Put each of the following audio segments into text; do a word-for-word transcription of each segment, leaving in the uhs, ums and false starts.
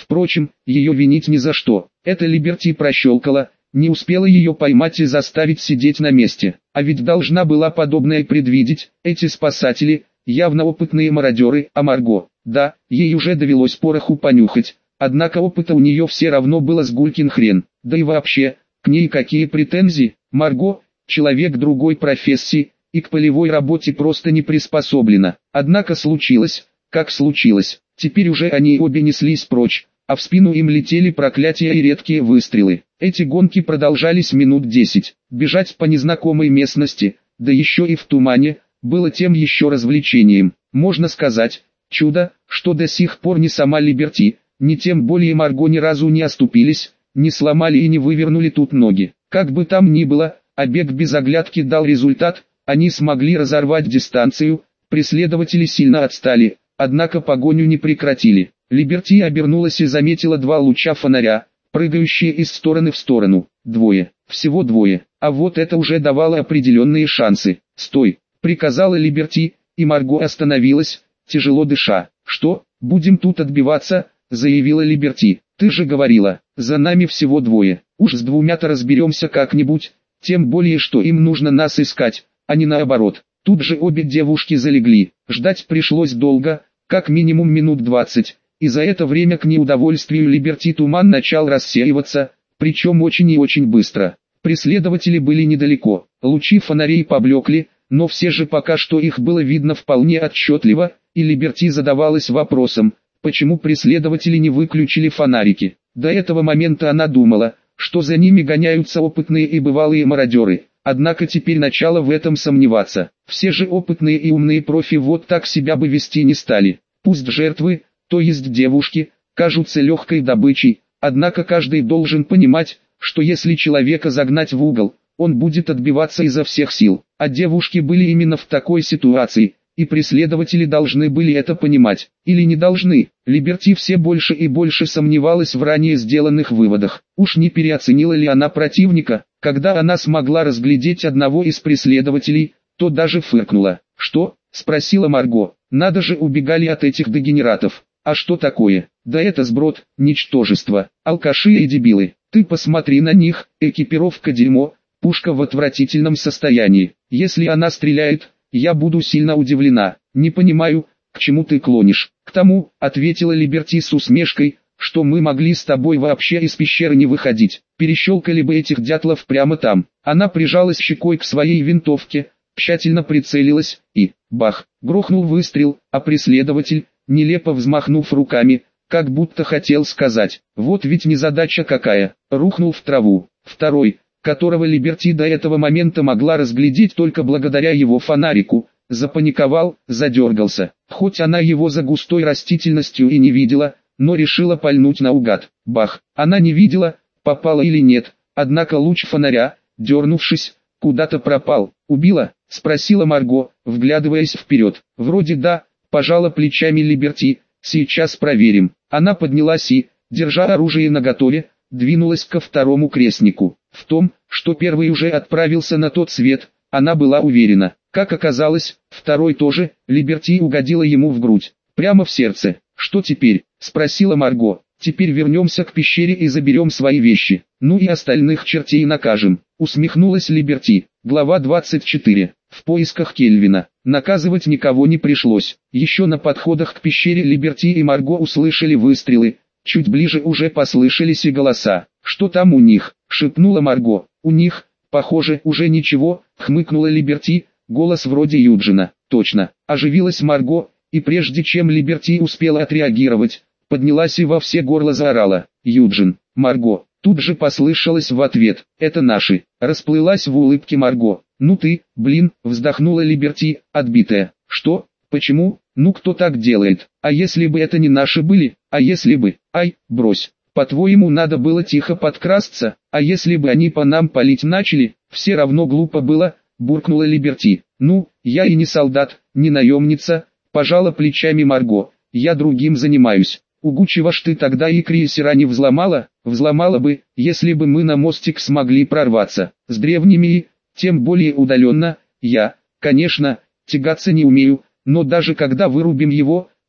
Впрочем, ее винить ни за что. Это Либерти прощелкала, не успела ее поймать и заставить сидеть на месте. А ведь должна была подобное предвидеть. Эти спасатели, явно опытные мародеры, а Марго, да, ей уже довелось пороху понюхать. Однако опыта у нее все равно было с гулькин хрен. Да и вообще, к ней какие претензии? Марго, человек другой профессии, и к полевой работе просто не приспособлена. Однако случилось, как случилось. Теперь уже они обе неслись прочь, а в спину им летели проклятия и редкие выстрелы. Эти гонки продолжались минут десять. Бежать по незнакомой местности, да еще и в тумане, было тем еще развлечением. Можно сказать, чудо, что до сих пор ни сама Либерти, ни тем более Марго ни разу не оступились, не сломали и не вывернули тут ноги. Как бы там ни было, а бег без оглядки дал результат, они смогли разорвать дистанцию, преследователи сильно отстали, однако погоню не прекратили. Либерти обернулась и заметила два луча фонаря, прыгающие из стороны в сторону. Двое, всего двое, а вот это уже давало определенные шансы. «Стой!» — приказала Либерти, и Марго остановилась, тяжело дыша. «Что, будем тут отбиваться?» — заявила Либерти. «Ты же говорила, за нами всего двое, уж с двумя-то разберемся как-нибудь, тем более что им нужно нас искать, а не наоборот». Тут же обе девушки залегли, ждать пришлось долго, как минимум минут двадцать, и за это время к неудовольствию Либерти туман начал рассеиваться, причем очень и очень быстро. Преследователи были недалеко, лучи фонарей поблекли, но все же пока что их было видно вполне отчетливо, и Либерти задавалась вопросом, почему преследователи не выключили фонарики. До этого момента она думала, что за ними гоняются опытные и бывалые мародеры. Однако теперь начало в этом сомневаться. Все же опытные и умные профи вот так себя бы вести не стали. Пусть жертвы, то есть девушки, кажутся легкой добычей, однако каждый должен понимать, что если человека загнать в угол, он будет отбиваться изо всех сил. А девушки были именно в такой ситуации, и преследователи должны были это понимать. Или не должны. Либерти все больше и больше сомневалась в ранее сделанных выводах. Уж не переоценила ли она противника? Когда она смогла разглядеть одного из преследователей, то даже фыркнула. «Что?» — спросила Марго. «Надо же, убегали от этих дегенератов. А что такое? Да это сброд, ничтожество, алкаши и дебилы. Ты посмотри на них, экипировка дерьмо, пушка в отвратительном состоянии. Если она стреляет, я буду сильно удивлена. Не понимаю, к чему ты клонишь». «К тому», — ответила Либерти с усмешкой, «что мы могли с тобой вообще из пещеры не выходить. Перещелкали бы этих дятлов прямо там». Она прижалась щекой к своей винтовке, тщательно прицелилась, и, бах, грохнул выстрел, а преследователь, нелепо взмахнув руками, как будто хотел сказать: «Вот ведь незадача какая», рухнул в траву. Второй, которого Либерти до этого момента могла разглядеть только благодаря его фонарику, запаниковал, задергался. Хоть она его за густой растительностью и не видела, но решила пальнуть наугад. Бах! Она не видела, попала или нет, однако луч фонаря, дернувшись, куда-то пропал. «Убила?» — спросила Марго, вглядываясь вперед. «Вроде да», — пожала плечами Либерти, «сейчас проверим». Она поднялась и, держа оружие наготове, двинулась ко второму крестнику. В том, что первый уже отправился на тот свет, она была уверена. Как оказалось, второй тоже. Либерти угодила ему в грудь, прямо в сердце. «Что теперь?» — спросила Марго. «Теперь вернемся к пещере и заберем свои вещи. Ну и остальных чертей накажем», — усмехнулась Либерти. Глава двадцать четыре. В поисках Кельвина. Наказывать никого не пришлось. Еще на подходах к пещере Либерти и Марго услышали выстрелы. Чуть ближе уже послышались и голоса. «Что там у них?» — шепнула Марго. «У них, похоже, уже ничего», — хмыкнула Либерти. Голос вроде Юджина. «Точно». Оживилась Марго, и прежде чем Либерти успела отреагировать, поднялась и во все горло заорала: «Юджин, Марго!» Тут же послышалось в ответ: «Это наши!» Расплылась в улыбке Марго. «Ну ты, блин!» — вздохнула Либерти, отбитая. «Что? Почему? Ну кто так делает? А если бы это не наши были? А если бы? Ай, брось! По-твоему надо было тихо подкрасться? А если бы они по нам палить начали? Все равно глупо было!» — буркнула Либерти. «Ну, я и не солдат, не наемница!» — пожала плечами Марго. «Я другим занимаюсь». «Угу, чего ж ты тогда и крейсера не взломала?» «Взломала бы, если бы мы на мостик смогли прорваться. С древними и, тем более удаленно, я, конечно, тягаться не умею, но даже когда вырубим его,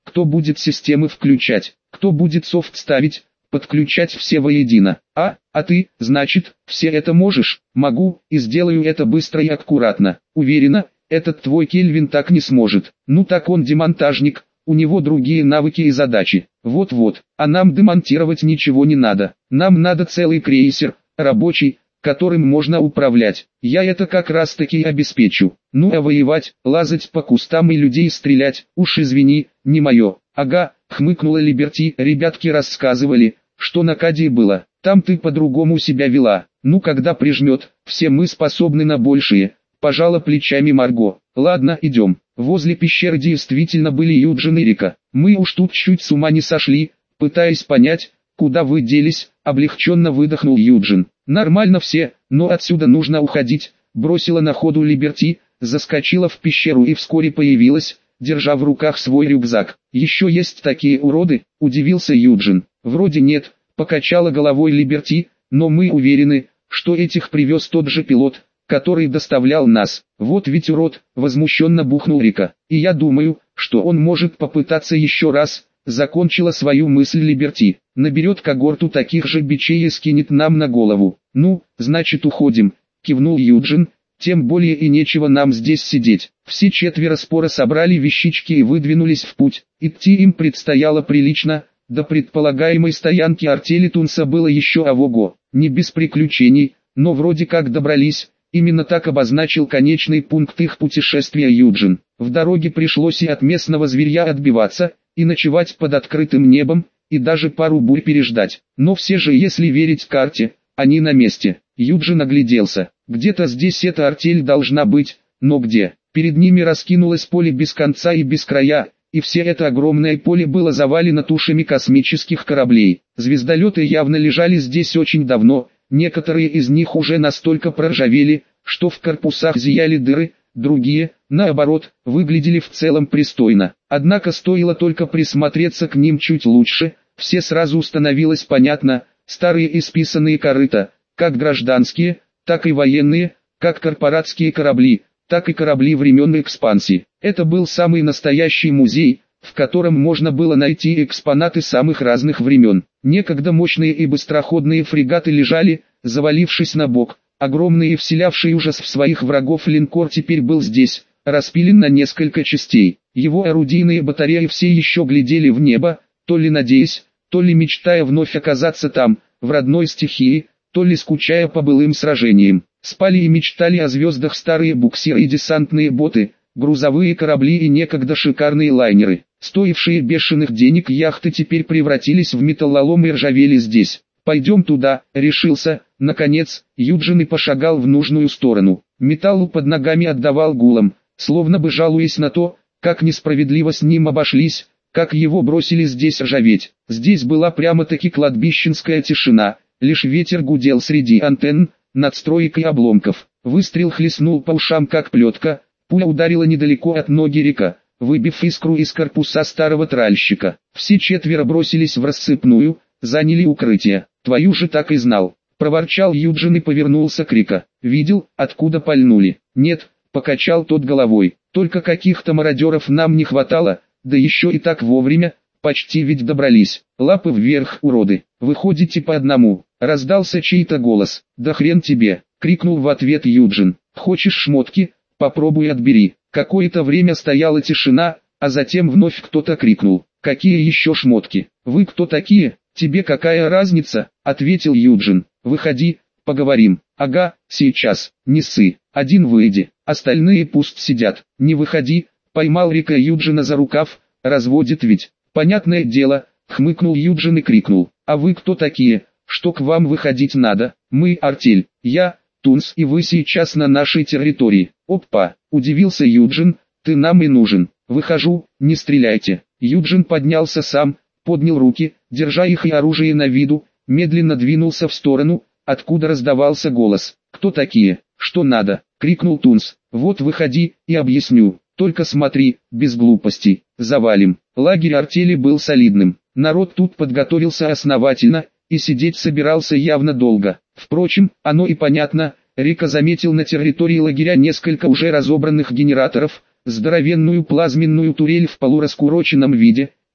кто будет системы включать, кто будет софт ставить, подключать все воедино. А, а ты, значит, все это можешь? Могу, и сделаю это быстро и аккуратно. Уверена, этот твой Кельвин так не сможет. Ну так он демонтажник, у него другие навыки и задачи. Вот-вот, а нам демонтировать ничего не надо. Нам надо целый крейсер, рабочий, которым можно управлять. Я это как раз таки обеспечу. Ну а воевать, лазать по кустам и людей стрелять, уж извини, не мое. Ага, хмыкнула Либерти. Ребятки рассказывали, что на Кадии было. Там ты по-другому себя вела. Ну когда прижмет, все мы способны на большее. Пожала плечами Марго. Ладно, идем. Возле пещеры действительно были Юджин и Рика. Мы уж тут чуть с ума не сошли, пытаясь понять, куда вы делись, облегченно выдохнул Юджин. Нормально все, но отсюда нужно уходить, бросила на ходу Либерти, заскочила в пещеру и вскоре появилась, держа в руках свой рюкзак. Еще есть такие уроды, удивился Юджин. Вроде нет, покачала головой Либерти, но мы уверены, что этих привез тот же пилот, который доставлял нас. Вот ведь урод, возмущенно бухнул Рика. И я думаю, что он может попытаться еще раз, закончила свою мысль Либерти. Наберет когорту таких же бичей и скинет нам на голову. Ну, значит уходим, кивнул Юджин, тем более и нечего нам здесь сидеть. Все четверо споро собрали вещички и выдвинулись в путь. Идти им предстояло прилично, до предполагаемой стоянки артели Тунса было еще ого-го. Не без приключений, но вроде как добрались. Именно так обозначил конечный пункт их путешествия Юджин. В дороге пришлось и от местного зверья отбиваться, и ночевать под открытым небом, и даже пару бурь переждать. Но все же, если верить карте, они на месте. Юджин огляделся. Где-то здесь эта артель должна быть, но где? Перед ними раскинулось поле без конца и без края, и все это огромное поле было завалено тушами космических кораблей. Звездолеты явно лежали здесь очень давно. Некоторые из них уже настолько проржавели, что в корпусах зияли дыры, другие, наоборот, выглядели в целом пристойно. Однако стоило только присмотреться к ним чуть лучше, все сразу становилось понятно, старые исписанные корыта, как гражданские, так и военные, как корпоратские корабли, так и корабли времен экспансии. Это был самый настоящий музей, в котором можно было найти экспонаты самых разных времен. Некогда мощные и быстроходные фрегаты лежали, завалившись на бок. Огромный и вселявший ужас в своих врагов линкор теперь был здесь, распилен на несколько частей. Его орудийные батареи все еще глядели в небо, то ли надеясь, то ли мечтая вновь оказаться там, в родной стихии, то ли скучая по былым сражениям. Спали и мечтали о звездах старые буксиры и десантные боты, грузовые корабли и некогда шикарные лайнеры. Стоившие бешеных денег яхты теперь превратились в металлолом и ржавели здесь. «Пойдем туда», — решился, наконец, Юджин и пошагал в нужную сторону. Металл под ногами отдавал гулом, словно бы жалуясь на то, как несправедливо с ним обошлись, как его бросили здесь ржаветь. Здесь была прямо-таки кладбищенская тишина, лишь ветер гудел среди антенн, надстроек и обломков. Выстрел хлестнул по ушам как плетка, пуля ударила недалеко от ноги Рика, выбив искру из корпуса старого тральщика. Все четверо бросились в рассыпную, заняли укрытие. «Твою же так и знал», — проворчал Юджин и повернулся к Рика. «Видел, откуда пальнули?» «Нет», — покачал тот головой, — «только каких-то мародеров нам не хватало, да еще и так вовремя, почти ведь добрались». «Лапы вверх, уроды, выходите по одному», — раздался чей-то голос. «Да хрен тебе», — крикнул в ответ Юджин. «Хочешь шмотки? Попробуй отбери». Какое-то время стояла тишина, а затем вновь кто-то крикнул: «Какие еще шмотки? Вы кто такие? Тебе какая разница?» — ответил Юджин. «Выходи, поговорим». «Ага, сейчас, не ссы, один выйди, остальные пусть сидят». «Не выходи», — поймал Рика Юджина за рукав, «разводит ведь». «Понятное дело», — хмыкнул Юджин и крикнул: «А вы кто такие, что к вам выходить надо?» «Мы артель, я, Тунс, и вы сейчас на нашей территории». «Опа», — удивился Юджин, — «ты нам и нужен». «Выхожу, не стреляйте». Юджин поднялся сам, поднял руки, держа их и оружие на виду, медленно двинулся в сторону, откуда раздавался голос. «Кто такие? Что надо?» — крикнул Тунс. «Вот выходи, и объясню. Только смотри, без глупостей, завалим». Лагерь артели был солидным. Народ тут подготовился основательно, и сидеть собирался явно долго. Впрочем, оно и понятно. Рика заметил на территории лагеря несколько уже разобранных генераторов, здоровенную плазменную турель в полураскуроченном виде,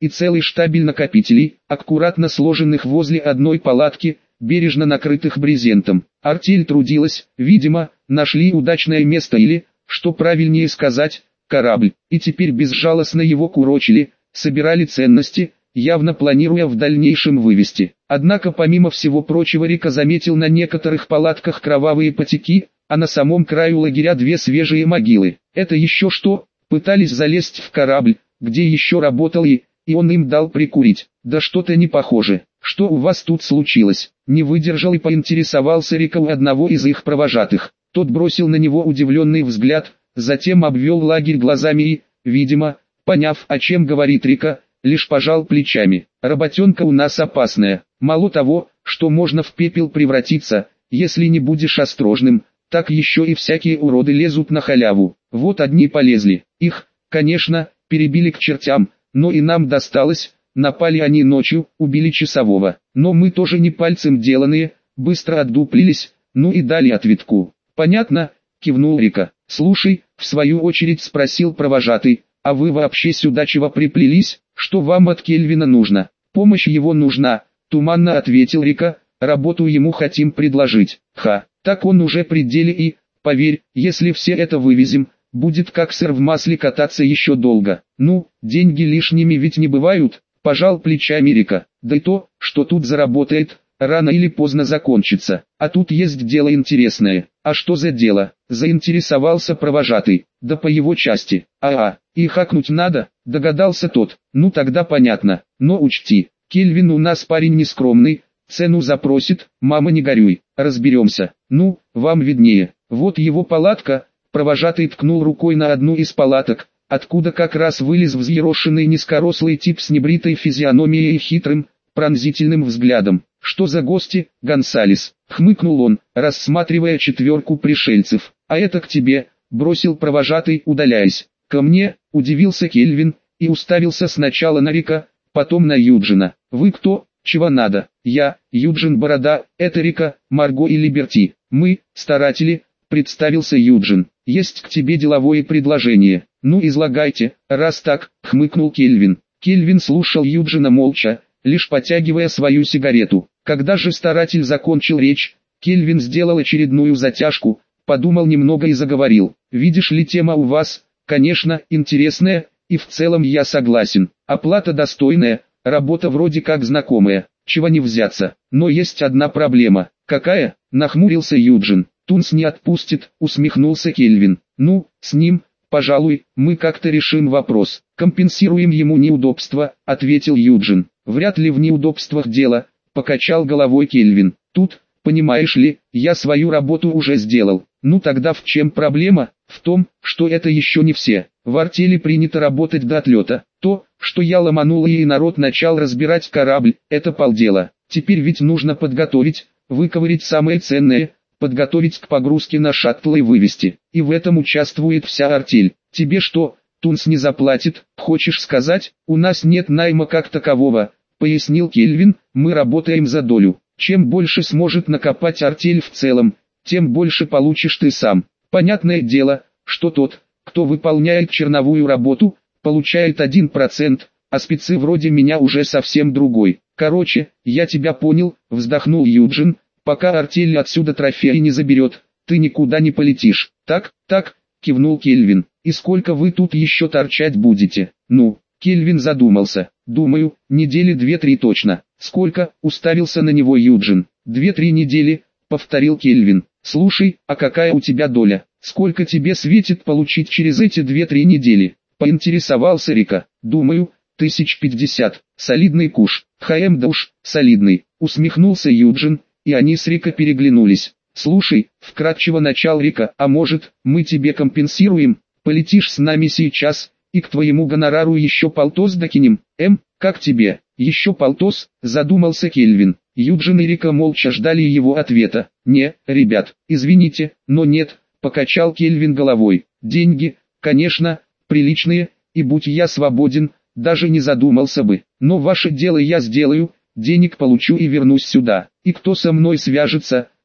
и целый штабель накопителей, аккуратно сложенных возле одной палатки, бережно накрытых брезентом. Артель трудилась, видимо, нашли удачное место или, что правильнее сказать, корабль, и теперь безжалостно его курочили, собирали ценности, явно планируя в дальнейшем вывести. Однако помимо всего прочего Рика заметил на некоторых палатках кровавые потеки, а на самом краю лагеря две свежие могилы. Это еще что? Пытались залезть в корабль, где еще работал и, и он им дал прикурить. Да что-то не похоже. Что у вас тут случилось? Не выдержал и поинтересовался Рика у одного из их провожатых. Тот бросил на него удивленный взгляд, затем обвел лагерь глазами и, видимо, поняв, о чем говорит Рика, лишь пожал плечами. Работенка у нас опасная. Мало того, что можно в пепел превратиться, если не будешь осторожным, так еще и всякие уроды лезут на халяву. Вот одни полезли. Их, конечно, перебили к чертям, но и нам досталось. Напали они ночью, убили часового. Но мы тоже не пальцем деланные, быстро отдуплились, ну и дали ответку. Понятно, кивнул Рика. Слушай, в свою очередь спросил провожатый, а вы вообще сюда чего приплелись, что вам от Кельвина нужно? Помощь его нужна, туманно ответил Рика, работу ему хотим предложить. Ха, так он уже при деле и, поверь, если все это вывезем, будет как сыр в масле кататься еще долго. Ну, деньги лишними ведь не бывают, пожал плечами Рика. Да и то, что тут заработает, рано или поздно закончится. А тут есть дело интересное. А что за дело? Заинтересовался провожатый. Да по его части. А-а, и хакнуть надо, догадался тот. Ну тогда понятно. Но учти, Кельвин у нас парень нескромный, цену запросит, мама не горюй, разберемся. Ну, вам виднее. Вот его палатка. Провожатый ткнул рукой на одну из палаток, откуда как раз вылез взъерошенный низкорослый тип с небритой физиономией и хитрым, пронзительным взглядом. «Что за гости, Гонсалес?» — хмыкнул он, рассматривая четверку пришельцев. «А это к тебе», — бросил провожатый, удаляясь. «Ко мне?» — удивился Кельвин, и уставился сначала на Рика, потом на Юджина. «Вы кто? Чего надо?» «Я, Юджин Борода, это Рика, Марго и Либерти. Мы, старатели», — представился Юджин. «Есть к тебе деловое предложение». «Ну излагайте, раз так», — хмыкнул Кельвин. Кельвин слушал Юджина молча, лишь потягивая свою сигарету. Когда же старатель закончил речь, Кельвин сделал очередную затяжку, подумал немного и заговорил. «Видишь ли, тема у вас, конечно, интересная, и в целом я согласен. Оплата достойная, работа вроде как знакомая, чего не взяться. Но есть одна проблема». «Какая?» — нахмурился Юджин. «Тунс не отпустит», — усмехнулся Кельвин. «Ну, с ним, пожалуй, мы как-то решим вопрос. Компенсируем ему неудобства», — ответил Юджин. «Вряд ли в неудобствах дело», — покачал головой Кельвин. «Тут, понимаешь ли, я свою работу уже сделал». «Ну тогда в чем проблема?» «В том, что это еще не все. В артели принято работать до отлета. То, что я ломанул и народ начал разбирать корабль, это полдела. Теперь ведь нужно подготовить, выковырять самое ценное, подготовить к погрузке на шаттл и вывести. И в этом участвует вся артель. Тебе что, Тунс не заплатит, хочешь сказать? У нас нет найма как такового», — пояснил Кельвин, «мы работаем за долю. Чем больше сможет накопать артель в целом, тем больше получишь ты сам. Понятное дело, что тот, кто выполняет черновую работу, получает один процент, а спецы вроде меня уже совсем другой. Короче, я тебя понял», — вздохнул Юджин. «Пока артель отсюда трофеи не заберет, ты никуда не полетишь». «Так, так», — кивнул Кельвин. «И сколько вы тут еще торчать будете?» «Ну», — Кельвин задумался. «Думаю, недели две-три точно». «Сколько?» — уставился на него Юджин. «Две-три недели», — повторил Кельвин. «Слушай, а какая у тебя доля? Сколько тебе светит получить через эти две-три недели?» — поинтересовался Рика. «Думаю, тысяч пятьдесят. Солидный куш». «Хаэм да уж, солидный», — усмехнулся Юджин. И они с Рика переглянулись. «Слушай», — вкратчиво начал Рика, «а может, мы тебе компенсируем? Полетишь с нами сейчас, и к твоему гонорару еще полтос докинем? Эм, как тебе?» «Еще полтос?» — задумался Кельвин. Юджин и Рика молча ждали его ответа. «Не, ребят, извините, но нет», — покачал Кельвин головой. «Деньги, конечно, приличные, и будь я свободен, даже не задумался бы. Но ваше дело я сделаю, денег получу и вернусь сюда. И кто со мной свяжется?» —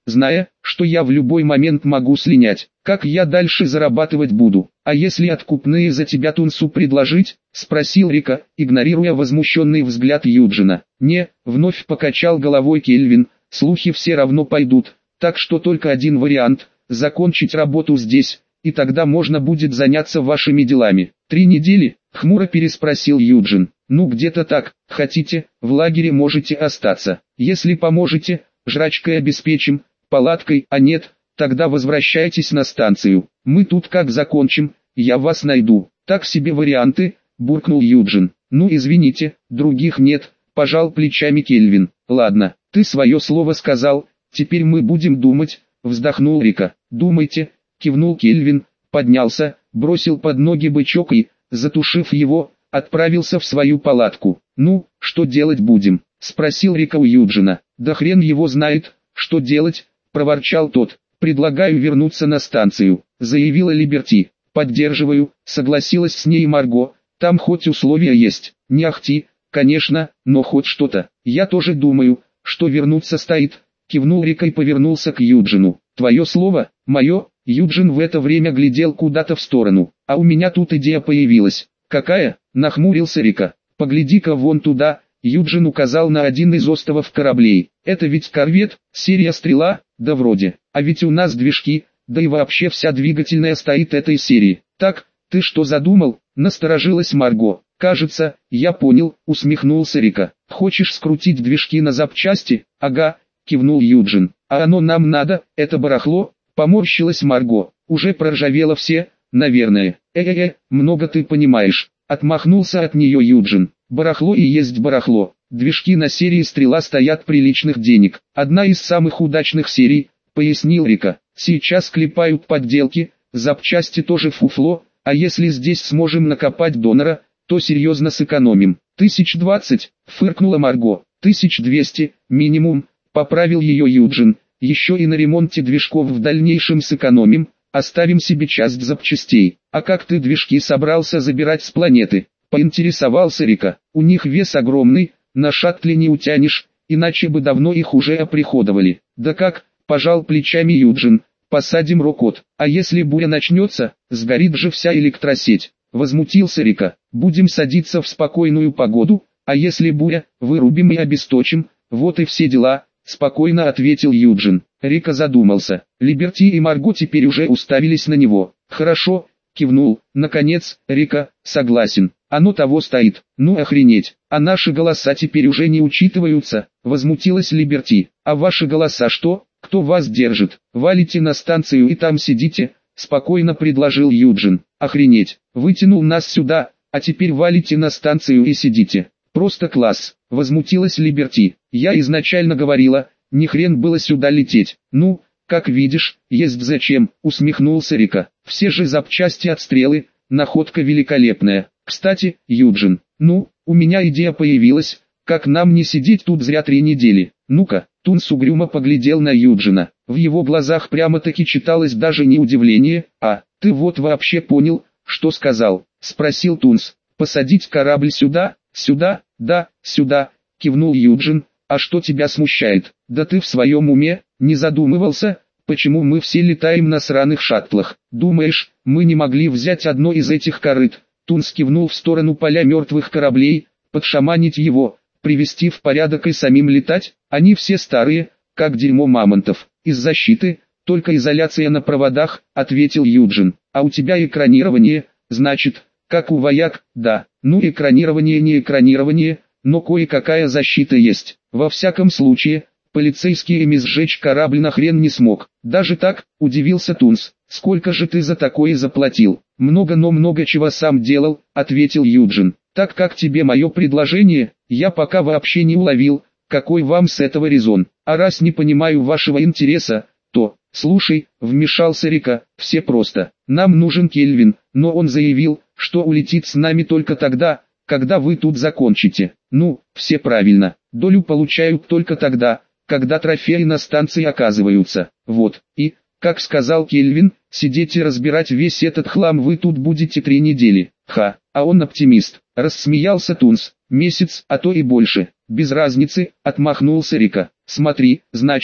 зная, что я в любой момент могу слинять. Как я дальше зарабатывать буду? А если откупные за тебя Тунсу предложить? Спросил Рика, игнорируя возмущенный взгляд Юджина. Не, вновь покачал головой Кельвин, слухи все равно пойдут, так что только один вариант – закончить работу здесь, и тогда можно будет заняться вашими делами. Три недели? Хмуро переспросил Юджин. Ну где-то так, хотите, в лагере можете остаться. Если поможете, жрачкой обеспечим, палаткой, а нет, тогда возвращайтесь на станцию. Мы тут как закончим, я вас найду. Так себе варианты, буркнул Юджин. Ну извините, других нет, пожал плечами Кельвин. Ладно, ты свое слово сказал, теперь мы будем думать, вздохнул Рика. Думайте, кивнул Кельвин, поднялся, бросил под ноги бычок и, затушив его, отправился в свою палатку. «Ну, что делать будем?» – спросил Рика у Юджина. «Да хрен его знает, что делать», – проворчал тот. «Предлагаю вернуться на станцию», – заявила Либерти. «Поддерживаю», – согласилась с ней Марго. «Там хоть условия есть, не ахти, конечно, но хоть что-то». «Я тоже думаю, что вернуться стоит», – кивнул Рика и повернулся к Юджину. «Твое слово, мое?» Юджин в это время глядел куда-то в сторону. «А у меня тут идея появилась». «Какая?» – нахмурился Рика. «Погляди-ка вон туда», – Юджин указал на один из островов кораблей. «Это ведь корвет, серия «Стрела», да вроде. А ведь у нас движки, да и вообще вся двигательная стоит этой серии». «Так, ты что задумал?» – насторожилась Марго. «Кажется, я понял», – усмехнулся Рика. «Хочешь скрутить движки на запчасти?» «Ага», – кивнул Юджин. «А оно нам надо, это барахло?» – поморщилась Марго. «Уже проржавело все, наверное». «Э-э-э, много ты понимаешь», — отмахнулся от нее Юджин. «Барахло и есть барахло. Движки на серии «Стрела» стоят приличных денег. Одна из самых удачных серий», — пояснил Рика. «Сейчас клепают подделки, запчасти тоже фуфло, а если здесь сможем накопать донора, то серьезно сэкономим». «Тысяч двадцать», — фыркнула Марго. «Тысяч двести, минимум», — поправил ее Юджин. «Еще и на ремонте движков в дальнейшем сэкономим. Оставим себе часть запчастей. А как ты движки собрался забирать с планеты?» — поинтересовался Рика. «У них вес огромный, на шаттле не утянешь, иначе бы давно их уже оприходовали». «Да как?» — пожал плечами Юджин. «Посадим рокот. А если буря начнется, сгорит же вся электросеть». Возмутился Рика. «Будем садиться в спокойную погоду, а если буря, вырубим и обесточим, вот и все дела», — спокойно ответил Юджин. Рика задумался. Либерти и Марго теперь уже уставились на него. «Хорошо», — кивнул. «Наконец, Рика, согласен. Оно того стоит. Ну охренеть. А наши голоса теперь уже не учитываются», — возмутилась Либерти. «А ваши голоса что? Кто вас держит? Валите на станцию и там сидите», — спокойно предложил Юджин. «Охренеть. Вытянул нас сюда, а теперь валите на станцию и сидите. Просто класс», — возмутилась Либерти. «Я изначально говорила, ни хрен было сюда лететь». «Ну, как видишь, есть зачем», — усмехнулся Рика. «Все же запчасти от Стрелы, находка великолепная. Кстати, Юджин, ну, у меня идея появилась, как нам не сидеть тут зря три недели. Ну-ка». Тунс угрюмо поглядел на Юджина. В его глазах прямо-таки читалось даже не удивление, а «ты вот вообще понял, что сказал?» — спросил Тунс. «Посадить корабль сюда, сюда, да, сюда», — кивнул Юджин. «А что тебя смущает? Да ты в своем уме, не задумывался, почему мы все летаем на сраных шаттлах? Думаешь, мы не могли взять одно из этих корыт?» Тунс кивнул в сторону поля мертвых кораблей, подшаманить его, привести в порядок и самим летать. Они все старые, как дерьмо мамонтов. «Из защиты, только изоляция на проводах», — ответил Юджин. «А у тебя экранирование, значит, как у вояк?» «Да, ну экранирование не экранирование, но кое-какая защита есть. Во всяком случае, полицейский эми сжечь корабль нахрен не смог». «Даже так?» — удивился Тунс. «Сколько же ты за такое заплатил?» «Много, но много чего сам делал», — ответил Юджин. «Так как тебе мое предложение, я пока вообще не уловил, какой вам с этого резон. А раз не понимаю вашего интереса, то, слушай», — вмешался Рика, — «все просто. Нам нужен Кельвин, но он заявил, что улетит с нами только тогда, когда вы тут закончите». «Ну, все правильно. Долю получают только тогда, когда трофеи на станции оказываются. Вот, и, как сказал Кельвин, сидеть и разбирать весь этот хлам вы тут будете три недели». «Ха, а он оптимист», — рассмеялся Тунс. «Месяц, а то и больше». «Без разницы», — отмахнулся Рика. «Смотри, значит,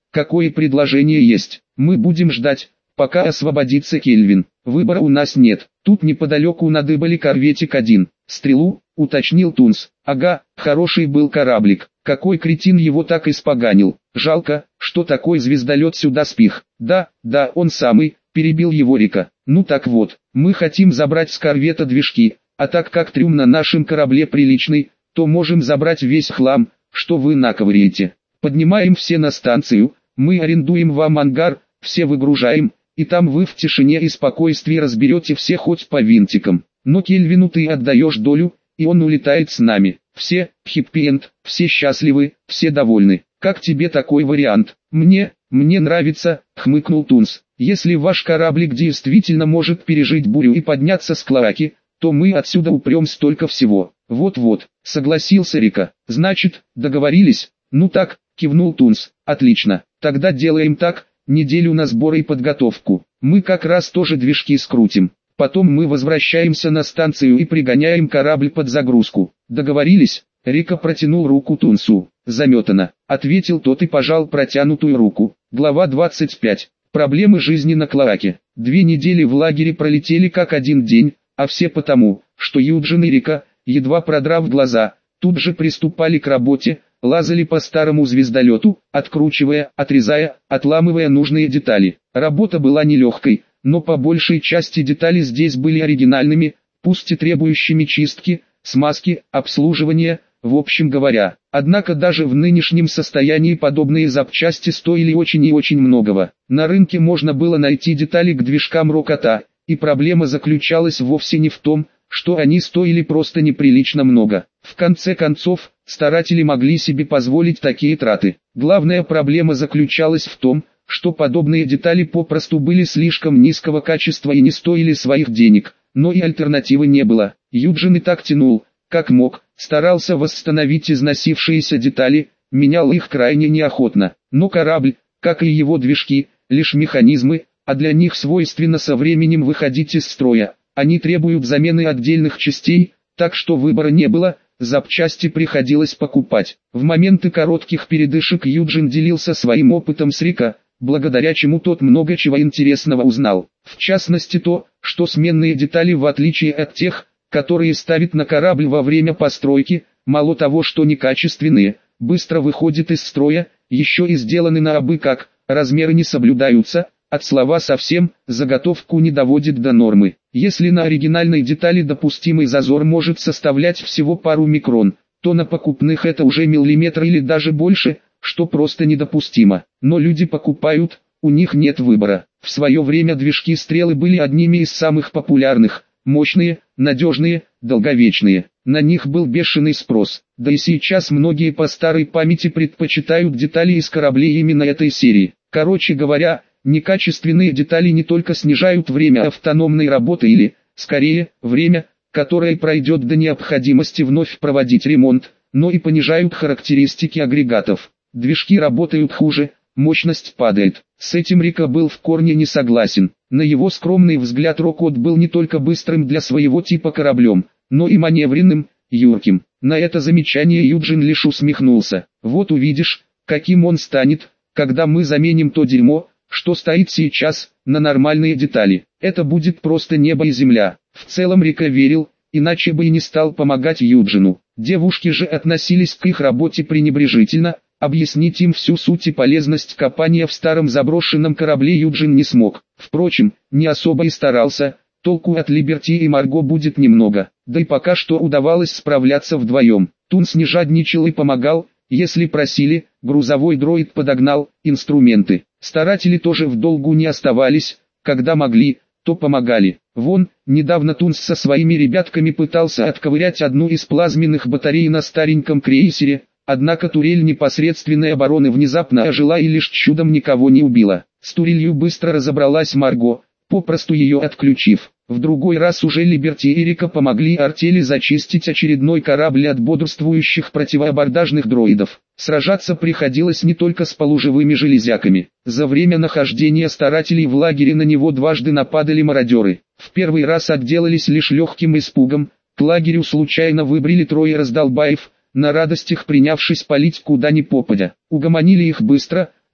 какое предложение есть? Мы будем ждать, пока освободится Кельвин. Выбора у нас нет. Тут неподалеку надыбали корветик один. Стрелу, уточнил Тунс. Ага, хороший был кораблик. Какой кретин его так испоганил. Жалко, что такой звездолет сюда спих. Да, да, он самый, перебил его Рика. Ну так вот, мы хотим забрать с корвета движки, а так как трюм на нашем корабле приличный, то можем забрать весь хлам, что вы наковыряете. Поднимаем все на станцию, мы арендуем вам ангар, все выгружаем, и там вы в тишине и спокойствии разберете все хоть по винтикам. Но Кельвину ты отдаешь долю, и он улетает с нами. Все, хиппи-энд, все счастливы, все довольны. Как тебе такой вариант? Мне, мне нравится, хмыкнул Тунс. Если ваш кораблик действительно может пережить бурю и подняться с клоаки, то мы отсюда упрем столько всего. Вот-вот, согласился Рика. Значит, договорились? Ну так, кивнул Тунс. Отлично, тогда делаем так, неделю на сбор и подготовку. Мы как раз тоже движки скрутим. Потом мы возвращаемся на станцию и пригоняем корабль под загрузку. Договорились? Рика протянул руку Тунсу. Заметано, ответил тот и пожал протянутую руку. Глава двадцать пять. Проблемы жизни на Клоаке. Две недели в лагере пролетели как один день, а все потому, что Юджин и Рика, едва продрав глаза, тут же приступали к работе, лазали по старому звездолету, откручивая, отрезая, отламывая нужные детали. Работа была нелегкой, но по большей части детали здесь были оригинальными, пусть и требующими чистки, смазки, обслуживания, в общем говоря. Однако даже в нынешнем состоянии подобные запчасти стоили очень и очень многого. На рынке можно было найти детали к движкам Рокота, и проблема заключалась вовсе не в том, что они стоили просто неприлично много. В конце концов, старатели могли себе позволить такие траты. Главная проблема заключалась в том, что подобные детали попросту были слишком низкого качества и не стоили своих денег, но и альтернативы не было. Юджин и так тянул, как мог, старался восстановить износившиеся детали, менял их крайне неохотно. Но корабль, как и его движки, лишь механизмы, а для них свойственно со временем выходить из строя. Они требуют замены отдельных частей, так что выбора не было, запчасти приходилось покупать. В моменты коротких передышек Юджин делился своим опытом с Рика, благодаря чему тот много чего интересного узнал. В частности то, что сменные детали в отличие от тех, которые ставят на корабль во время постройки, мало того что некачественные, быстро выходят из строя, еще и сделаны на абы как, размеры не соблюдаются, от слова совсем, заготовку не доводит до нормы. Если на оригинальной детали допустимый зазор может составлять всего пару микрон, то на покупных это уже миллиметр или даже больше, что просто недопустимо. Но люди покупают, у них нет выбора. В свое время движки стрелы были одними из самых популярных, мощные, надежные, долговечные. На них был бешеный спрос. Да и сейчас многие по старой памяти предпочитают детали из кораблей именно этой серии. Короче говоря, некачественные детали не только снижают время автономной работы или, скорее, время, которое пройдет до необходимости вновь проводить ремонт, но и понижают характеристики агрегатов. Движки работают хуже, мощность падает. С этим Рика был в корне не согласен. На его скромный взгляд Рокот был не только быстрым для своего типа кораблем, но и маневренным, юрким. На это замечание Юджин лишь усмехнулся. Вот увидишь, каким он станет, когда мы заменим то дерьмо, что стоит сейчас, на нормальные детали. Это будет просто небо и земля. В целом Рика верил, иначе бы и не стал помогать Юджину. Девушки же относились к их работе пренебрежительно, объяснить им всю суть и полезность копания в старом заброшенном корабле Юджин не смог. Впрочем, не особо и старался, толку от Либерти и Марго будет немного. Да и пока что удавалось справляться вдвоем. Тунс не жадничал и помогал, если просили, грузовой дроид подогнал инструменты. Старатели тоже в долгу не оставались, когда могли, то помогали. Вон, недавно Тунс со своими ребятками пытался отковырять одну из плазменных батарей на стареньком крейсере, однако турель непосредственной обороны внезапно ожила и лишь чудом никого не убила. С турелью быстро разобралась Марго, попросту ее отключив. В другой раз уже Либерти и Рика помогли артели зачистить очередной корабль от бодрствующих противоабордажных дроидов. Сражаться приходилось не только с полуживыми железяками. За время нахождения старателей в лагере на него дважды нападали мародеры. В первый раз отделались лишь легким испугом, к лагерю случайно выбрели трое раздолбаев, на радостях принявшись палить куда ни попадя. Угомонили их быстро,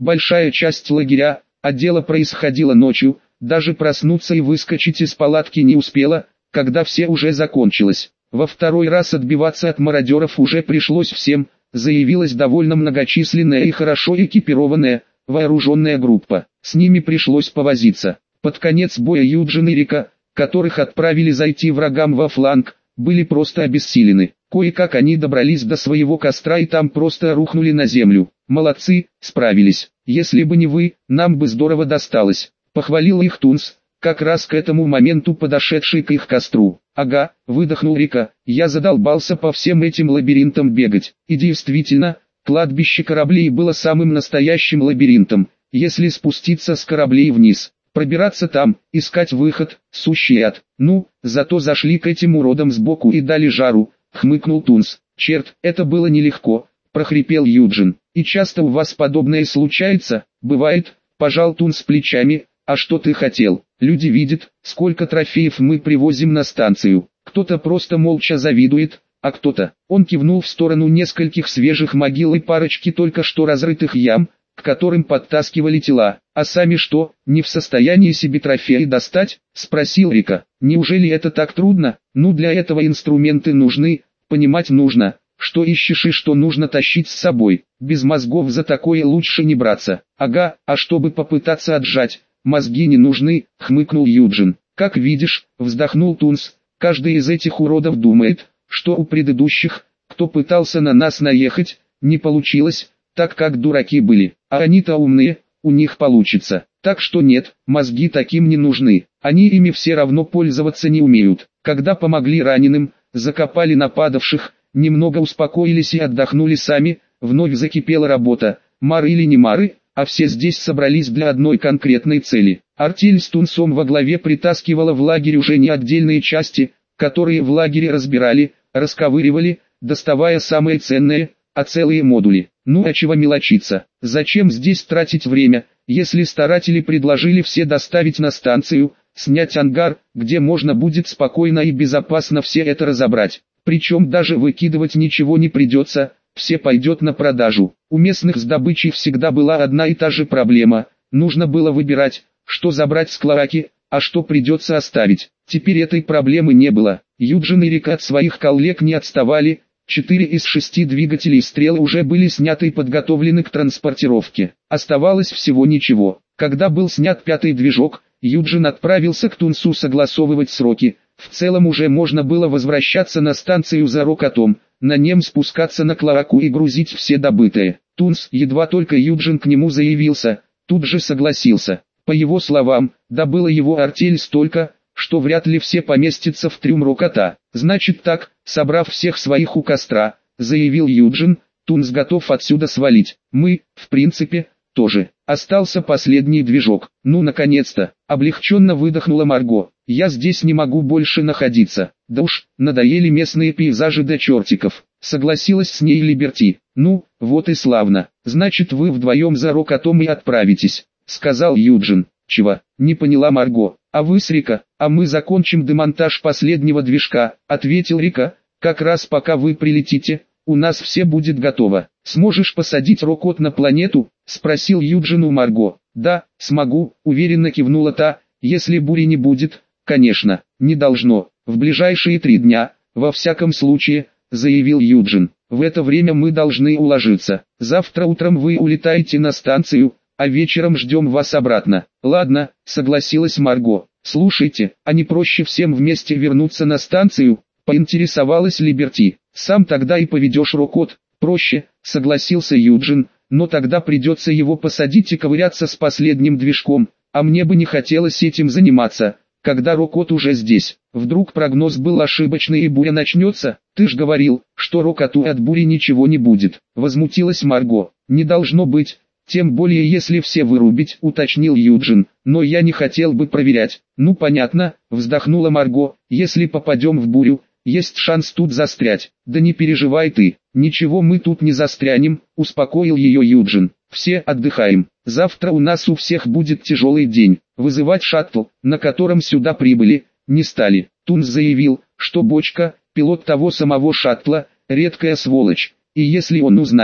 Большая часть лагеря, а дело происходило ночью, даже проснуться и выскочить из палатки не успела, когда все уже закончилось. Во второй раз отбиваться от мародеров уже пришлось всем, заявилась довольно многочисленная и хорошо экипированная, вооруженная группа. С ними пришлось повозиться. Под конец боя Юджин и Рика, которых отправили зайти врагам во фланг, были просто обессилены. Кое-как они добрались до своего костра и там просто рухнули на землю. Молодцы, справились. Если бы не вы, нам бы здорово досталось. Похвалил их Тунс, как раз к этому моменту подошедший к их костру. Ага, выдохнул Рика, я задолбался по всем этим лабиринтам бегать. И действительно, кладбище кораблей было самым настоящим лабиринтом. Если спуститься с кораблей вниз, пробираться там, искать выход, сущий ад. Ну, зато зашли к этим уродам сбоку и дали жару, хмыкнул Тунс. Черт, это было нелегко, прохрипел Юджин. И часто у вас подобное случается? Бывает, пожал Тунс плечами. А что ты хотел? Люди видят, сколько трофеев мы привозим на станцию. Кто-то просто молча завидует, а кто-то... Он кивнул в сторону нескольких свежих могил и парочки только что разрытых ям, к которым подтаскивали тела. А сами что, не в состоянии себе трофеи достать? Спросил Рика. Неужели это так трудно? Ну для этого инструменты нужны, понимать нужно, что ищешь и что нужно тащить с собой. Без мозгов за такое лучше не браться. Ага, а чтобы попытаться отжать... «Мозги не нужны», — хмыкнул Юджин. «Как видишь», — вздохнул Тунс, — «каждый из этих уродов думает, что у предыдущих, кто пытался на нас наехать, не получилось, так как дураки были, а они-то умные, у них получится. Так что нет, мозги таким не нужны, они ими все равно пользоваться не умеют». Когда помогли раненым, закопали нападавших, немного успокоились и отдохнули сами, вновь закипела работа, мары или не мары, а все здесь собрались для одной конкретной цели. Артель с Тунсом во главе притаскивала в лагерь уже не отдельные части, которые в лагере разбирали, расковыривали, доставая самые ценные, а целые модули. Ну а чего мелочиться? Зачем здесь тратить время, если старатели предложили все доставить на станцию, снять ангар, где можно будет спокойно и безопасно все это разобрать. Причем даже выкидывать ничего не придется, все пойдет на продажу. У местных с добычей всегда была одна и та же проблема. Нужно было выбирать, что забрать с клоаки, а что придется оставить. Теперь этой проблемы не было. Юджин и Рика от своих коллег не отставали. Четыре из шести двигателей стрелы уже были сняты и подготовлены к транспортировке. Оставалось всего ничего. Когда был снят пятый движок, Юджин отправился к Тунсу согласовывать сроки. В целом уже можно было возвращаться на станцию за Рокотом, на нем спускаться на Клоаку и грузить все добытое. Тунс, едва только Юджин к нему заявился, тут же согласился. По его словам, добыла его артель столько, что вряд ли все поместятся в трюм Рокота. Значит так, собрав всех своих у костра, заявил Юджин, Тунс готов отсюда свалить. Мы, в принципе, тоже. Остался последний движок. Ну наконец-то, облегченно выдохнула Марго. Я здесь не могу больше находиться. Да уж, надоели местные пейзажи до чертиков. Согласилась с ней Либерти. Ну, вот и славно. Значит вы вдвоем за Рокотом и отправитесь, сказал Юджин. Чего? Не поняла Марго. А вы с Рика? А мы закончим демонтаж последнего движка, ответил Рика. Как раз пока вы прилетите, у нас все будет готово. Сможешь посадить Рокот на планету? Спросил Юджин у Марго. Да, смогу, уверенно кивнула та. Если бури не будет, конечно, не должно. В ближайшие три дня, во всяком случае, заявил Юджин. В это время мы должны уложиться. Завтра утром вы улетаете на станцию, а вечером ждем вас обратно. Ладно, согласилась Марго. Слушайте, а не проще всем вместе вернуться на станцию? Поинтересовалась Либерти. Сам тогда и поведешь Рокот. Проще, согласился Юджин, но тогда придется его посадить и ковыряться с последним движком, а мне бы не хотелось этим заниматься, когда Рокот уже здесь. Вдруг прогноз был ошибочный и буря начнется? Ты ж говорил, что Рокоту от бури ничего не будет. Возмутилась Марго. Не должно быть, тем более если все вырубить, уточнил Юджин, но я не хотел бы проверять. Ну понятно, вздохнула Марго, если попадем в бурю, есть шанс тут застрять. Да не переживай ты, ничего мы тут не застрянем, успокоил ее Юджин. Все отдыхаем. Завтра у нас у всех будет тяжелый день. Вызывать шаттл, на котором сюда прибыли, не стали. Тунс заявил, что Бочка, пилот того самого шаттла, редкая сволочь. И если он узнает,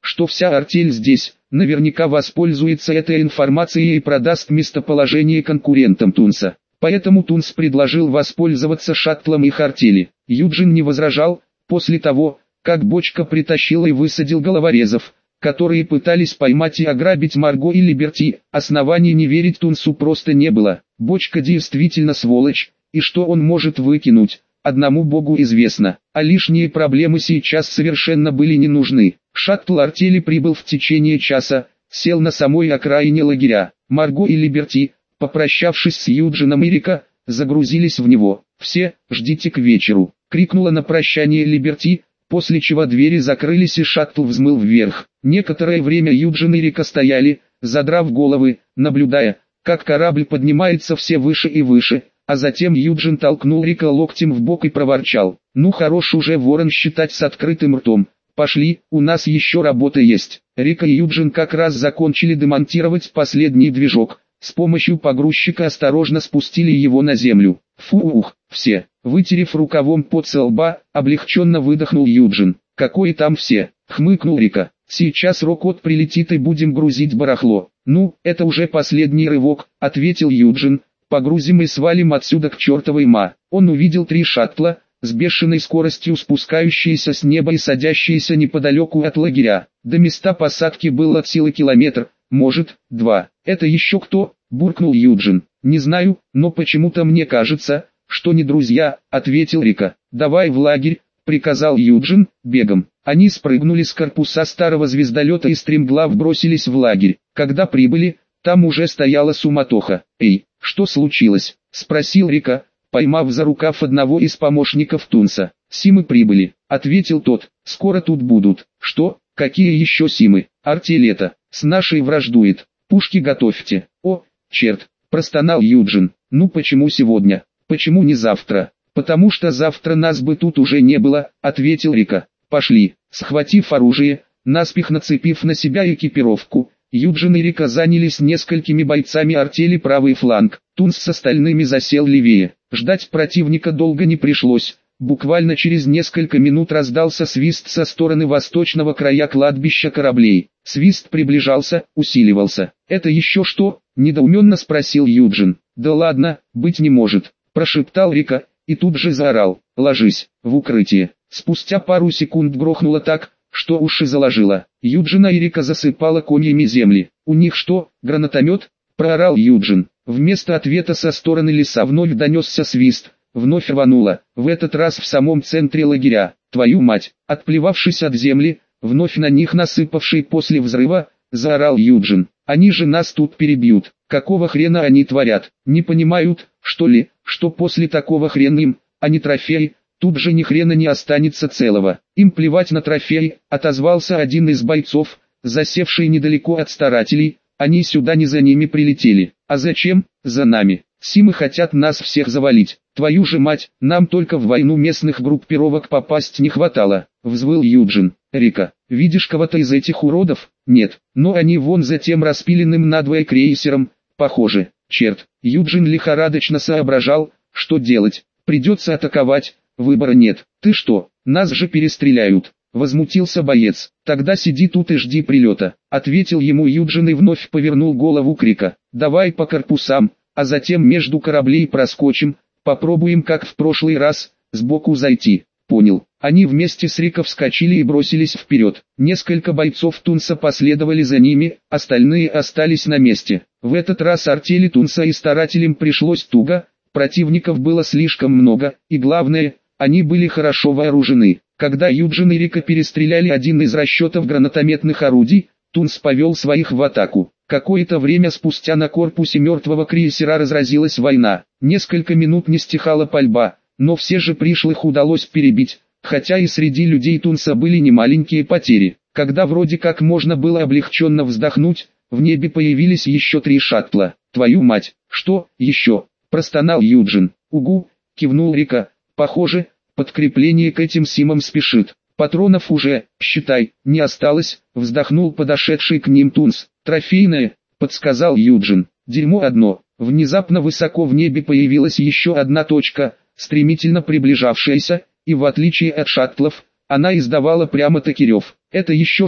что вся артель здесь, наверняка воспользуется этой информацией и продаст местоположение конкурентам Тунса. Поэтому Тунс предложил воспользоваться шаттлом их артели. Юджин не возражал, после того, как Бочка притащил и высадил головорезов, которые пытались поймать и ограбить Марго и Либерти. Оснований не верить Тунсу просто не было. Бочка действительно сволочь, и что он может выкинуть, одному богу известно, а лишние проблемы сейчас совершенно были не нужны. Шаттл артели прибыл в течение часа, сел на самой окраине лагеря. Марго и Либерти, попрощавшись с Юджином и Рика, загрузились в него. «Все, ждите к вечеру», — крикнула на прощание Либерти, после чего двери закрылись и шаттл взмыл вверх. Некоторое время Юджин и Рика стояли, задрав головы, наблюдая, как корабль поднимается все выше и выше, а затем Юджин толкнул Рика локтем в бок и проворчал: «Ну хорош уже, ворон, считать с открытым ртом. Пошли, у нас еще работа есть». Рика и Юджин как раз закончили демонтировать последний движок. С помощью погрузчика осторожно спустили его на землю. «Фух, все!» Вытерев рукавом пот со лба, облегченно выдохнул Юджин. «Какое там все?» — хмыкнул Рика. «Сейчас Рокот прилетит и будем грузить барахло». «Ну, это уже последний рывок», — ответил Юджин. «Погрузим и свалим отсюда к чертовой ма». Он увидел три шаттла, с бешеной скоростью спускающиеся с неба и садящиеся неподалеку от лагеря. До места посадки был от силы километр, может, два. «Это еще кто?» — буркнул Юджин. «Не знаю, но почему-то мне кажется, что не друзья», — ответил Рика. «Давай в лагерь», — приказал Юджин, бегом. Они спрыгнули с корпуса старого звездолета и стремглав бросились в лагерь. Когда прибыли, там уже стояла суматоха. «Эй, что случилось?» — спросил Рика, поймав за рукав одного из помощников Тунса. «Симы прибыли», — ответил тот. «Скоро тут будут». «Что? Какие еще Симы? Артель эта с нашей враждует. Пушки готовьте». «О, черт», — простонал Юджин. «Ну почему сегодня? Почему не завтра?» «Потому что завтра нас бы тут уже не было», — ответил Рика. «Пошли». Схватив оружие, наспех нацепив на себя экипировку, Юджин и Рика занялись несколькими бойцами артели правый фланг. Тунс с остальными засел левее. Ждать противника долго не пришлось. Буквально через несколько минут раздался свист со стороны восточного края кладбища кораблей. Свист приближался, усиливался. «Это еще что?» — недоуменно спросил Юджин. «Да ладно, быть не может», — прошептал Рика, и тут же заорал: «Ложись, в укрытие». Спустя пару секунд грохнуло так, что уши заложило. Юджина и Рика засыпало комьями земли. «У них что, гранатомет?» — проорал Юджин. Вместо ответа со стороны леса вновь донесся свист. Вновь рвануло, в этот раз в самом центре лагеря. «Твою мать!» Отплевавшись от земли, вновь на них насыпавший после взрыва, заорал Юджин. «Они же нас тут перебьют. Какого хрена они творят? Не понимают, что ли, что после такого хрена им, а не трофеи, тут же ни хрена не останется целого». «Им плевать на трофеи», — отозвался один из бойцов, засевший недалеко от старателей. «Они сюда не за ними прилетели». «А зачем? За нами. Симы хотят нас всех завалить. Твою же мать, нам только в войну местных группировок попасть не хватало», — взвыл Юджин. «Рика, видишь кого-то из этих уродов?» «Нет, но они вон за тем распиленным надвое крейсером, похоже». «Черт», — Юджин лихорадочно соображал, что делать. «Придется атаковать, выбора нет». «Ты что, нас же перестреляют», — возмутился боец. «Тогда сиди тут и жди прилета», — ответил ему Юджин и вновь повернул голову к Рика. «Давай по корпусам, а затем между кораблей проскочим, попробуем как в прошлый раз, сбоку зайти». «Понял». Они вместе с Рика вскочили и бросились вперед. Несколько бойцов Тунса последовали за ними, остальные остались на месте. В этот раз артели Тунса и старателям пришлось туго, противников было слишком много, и главное, они были хорошо вооружены. Когда Юджин и Рика перестреляли один из расчетов гранатометных орудий, Тунс повел своих в атаку. Какое-то время спустя на корпусе мертвого крейсера разразилась война. Несколько минут не стихала пальба, но все же пришлых удалось перебить, хотя и среди людей Тунса были немаленькие потери. Когда вроде как можно было облегченно вздохнуть, в небе появились еще три шаттла. «Твою мать, что, еще?» – простонал Юджин. «Угу», – кивнул Рика. «Похоже, подкрепление к этим Симам спешит. Патронов уже, считай, не осталось», – вздохнул подошедший к ним Тунс. «Трофейное», – подсказал Юджин. «Дерьмо одно». Внезапно высоко в небе появилась еще одна точка, стремительно приближавшаяся, и в отличие от шаттлов, она издавала прямо-таки рев. «Это еще что?»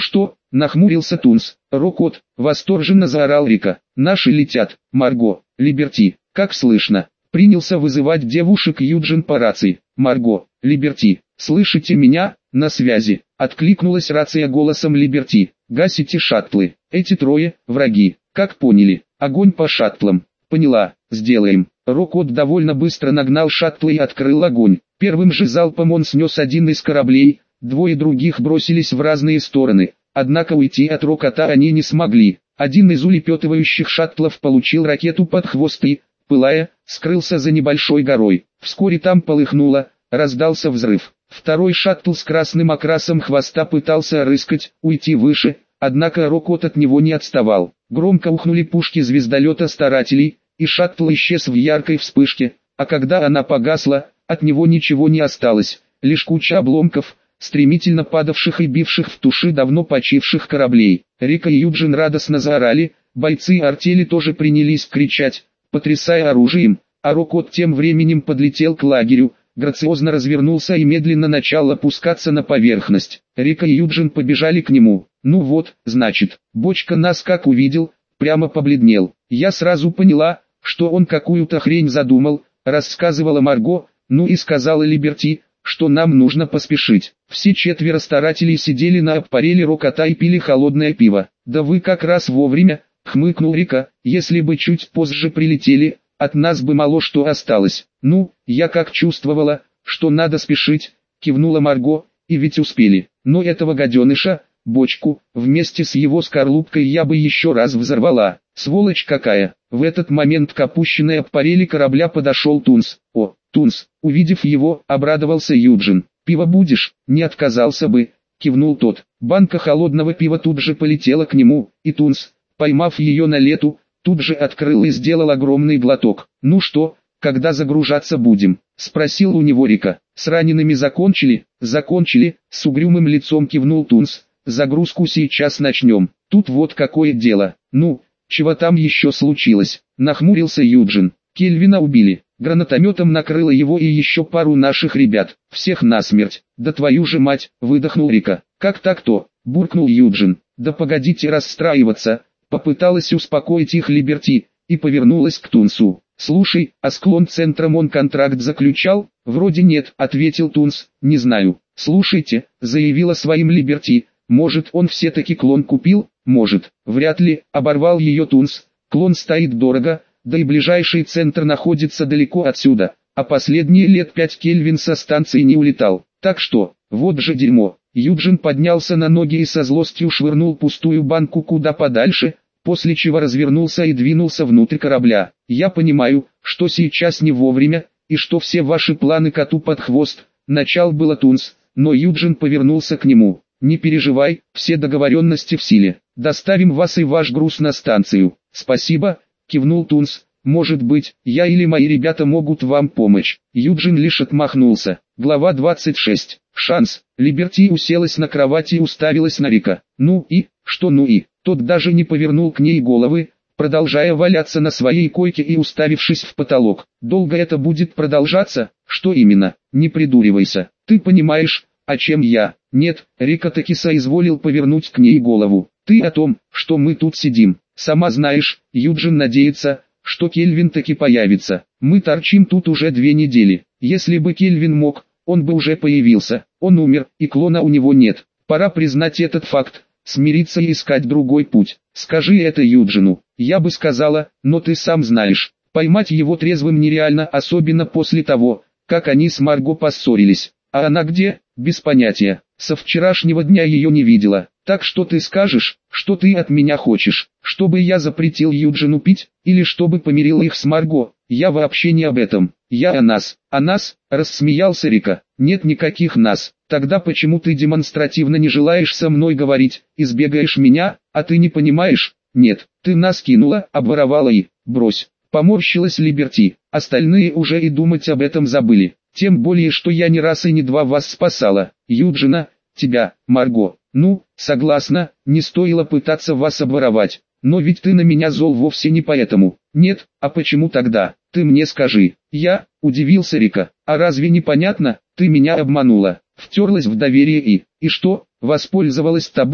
нахмурился Тунс. Рокот, восторженно заорал Рика. Наши летят, Марго, Либерти, как слышно. Принялся вызывать девушек Юджин по рации. Марго, Либерти, слышите меня? На связи. Откликнулась рация голосом Либерти. Гасите шаттлы. Эти трое – враги. Как поняли? Огонь по шаттлам. Поняла, сделаем. Рокот довольно быстро нагнал шаттлы и открыл огонь. Первым же залпом он снес один из кораблей, двое других бросились в разные стороны. Однако уйти от Рокота они не смогли. Один из улепетывающих шаттлов получил ракету под хвост и, пылая, скрылся за небольшой горой. Вскоре там полыхнуло, раздался взрыв. Второй шаттл с красным окрасом хвоста пытался рыскать, уйти выше, однако Рокот от него не отставал. Громко ухнули пушки звездолета старателей, и шаттл исчез в яркой вспышке, а когда она погасла, от него ничего не осталось, лишь куча обломков, стремительно падавших и бивших в туши давно почивших кораблей. Рика и Юджин радостно заорали, бойцы артели тоже принялись кричать, потрясая оружием, а Рокот тем временем подлетел к лагерю, грациозно развернулся и медленно начал опускаться на поверхность. Рика и Юджин побежали к нему. Ну вот, значит, Бочка нас как увидел, прямо побледнел. Я сразу поняла, что он какую-то хрень задумал, рассказывала Марго, ну и сказала Либерти, что нам нужно поспешить. Все четверо старателей сидели на аппареле Рокота и пили холодное пиво. Да вы как раз вовремя, хмыкнул Рика, если бы чуть позже прилетели, от нас бы мало что осталось. Ну, я как чувствовала, что надо спешить, кивнула Марго, и ведь успели. Но этого гаденыша, Бочку, вместе с его скорлупкой я бы еще раз взорвала. Сволочь какая! В этот момент к опущенной аппарели корабля подошел Тунс. О, Тунс, увидев его, обрадовался Юджин. Пиво будешь? Не отказался бы, кивнул тот. Банка холодного пива тут же полетела к нему, и Тунс, поймав ее на лету, тут же открыл и сделал огромный глоток. Ну что, когда загружаться будем? Спросил у него Рика. С ранеными закончили? Закончили, с угрюмым лицом кивнул Тунс. Загрузку сейчас начнем. Тут вот какое дело. Ну, чего там еще случилось? Нахмурился Юджин. Кельвина убили. Гранатометом накрыло его и еще пару наших ребят. Всех насмерть. Да твою же мать, выдохнул Рика. Как так-то? Буркнул Юджин. Да погодите расстраиваться. Попыталась успокоить их Либерти, и повернулась к Тунсу. «Слушай, а с клон-центром он контракт заключал?» «Вроде нет», — ответил Тунс, — «не знаю». «Слушайте», — заявила своим Либерти, — «может он все-таки клон купил?» «Может, вряд ли», — оборвал ее Тунс. «Клон стоит дорого, да и ближайший центр находится далеко отсюда, а последние лет пять Кельвин со станции не улетал. Так что, вот же дерьмо». Юджин поднялся на ноги и со злостью швырнул пустую банку куда подальше, после чего развернулся и двинулся внутрь корабля. «Я понимаю, что сейчас не вовремя, и что все ваши планы коту под хвост», — начал было Тунс, но Юджин повернулся к нему. «Не переживай, все договоренности в силе. Доставим вас и ваш груз на станцию». «Спасибо», — кивнул Тунс. «Может быть, я или мои ребята могут вам помочь». Юджин лишь отмахнулся. Глава двадцать шесть. Шанс. Либерти уселась на кровати и уставилась на Рика. «Ну и, что ну и?» Тот даже не повернул к ней головы, продолжая валяться на своей койке и уставившись в потолок. «Долго это будет продолжаться? Что именно? Не придуривайся. Ты понимаешь, о чем я?» «Нет», — Рика таки соизволил повернуть к ней голову. «Ты о том, что мы тут сидим. Сама знаешь, Юджин надеется, что Кельвин таки появится. Мы торчим тут уже две недели. Если бы Кельвин мог, он бы уже появился. Он умер, и клона у него нет. Пора признать этот факт, смириться и искать другой путь. Скажи это Юджину». «Я бы сказала, но ты сам знаешь, поймать его трезвым нереально, особенно после того, как они с Марго поссорились. А она где? Без понятия. Со вчерашнего дня ее не видела. Так что ты скажешь, что ты от меня хочешь? Чтобы я запретил Юджину пить, или чтобы помирил их с Марго? Я вообще не об этом. Я о нас». «О нас?» — рассмеялся Рика. «Нет никаких нас. Тогда почему ты демонстративно не желаешь со мной говорить, избегаешь меня, а ты не понимаешь?» «Нет, ты нас кинула, обворовала и...» «Брось». Поморщилась Либерти. «Остальные уже и думать об этом забыли. Тем более, что я не раз и не два вас спасала. Юджина, тебя, Марго. Ну, согласна, не стоило пытаться вас обворовать. Но ведь ты на меня зол вовсе не поэтому». «Нет, а почему тогда? Ты мне скажи». «Я?» — удивился Рика. «А разве не понятно? Ты меня обманула, втерлась в доверие и... И что, воспользовалась тобой?»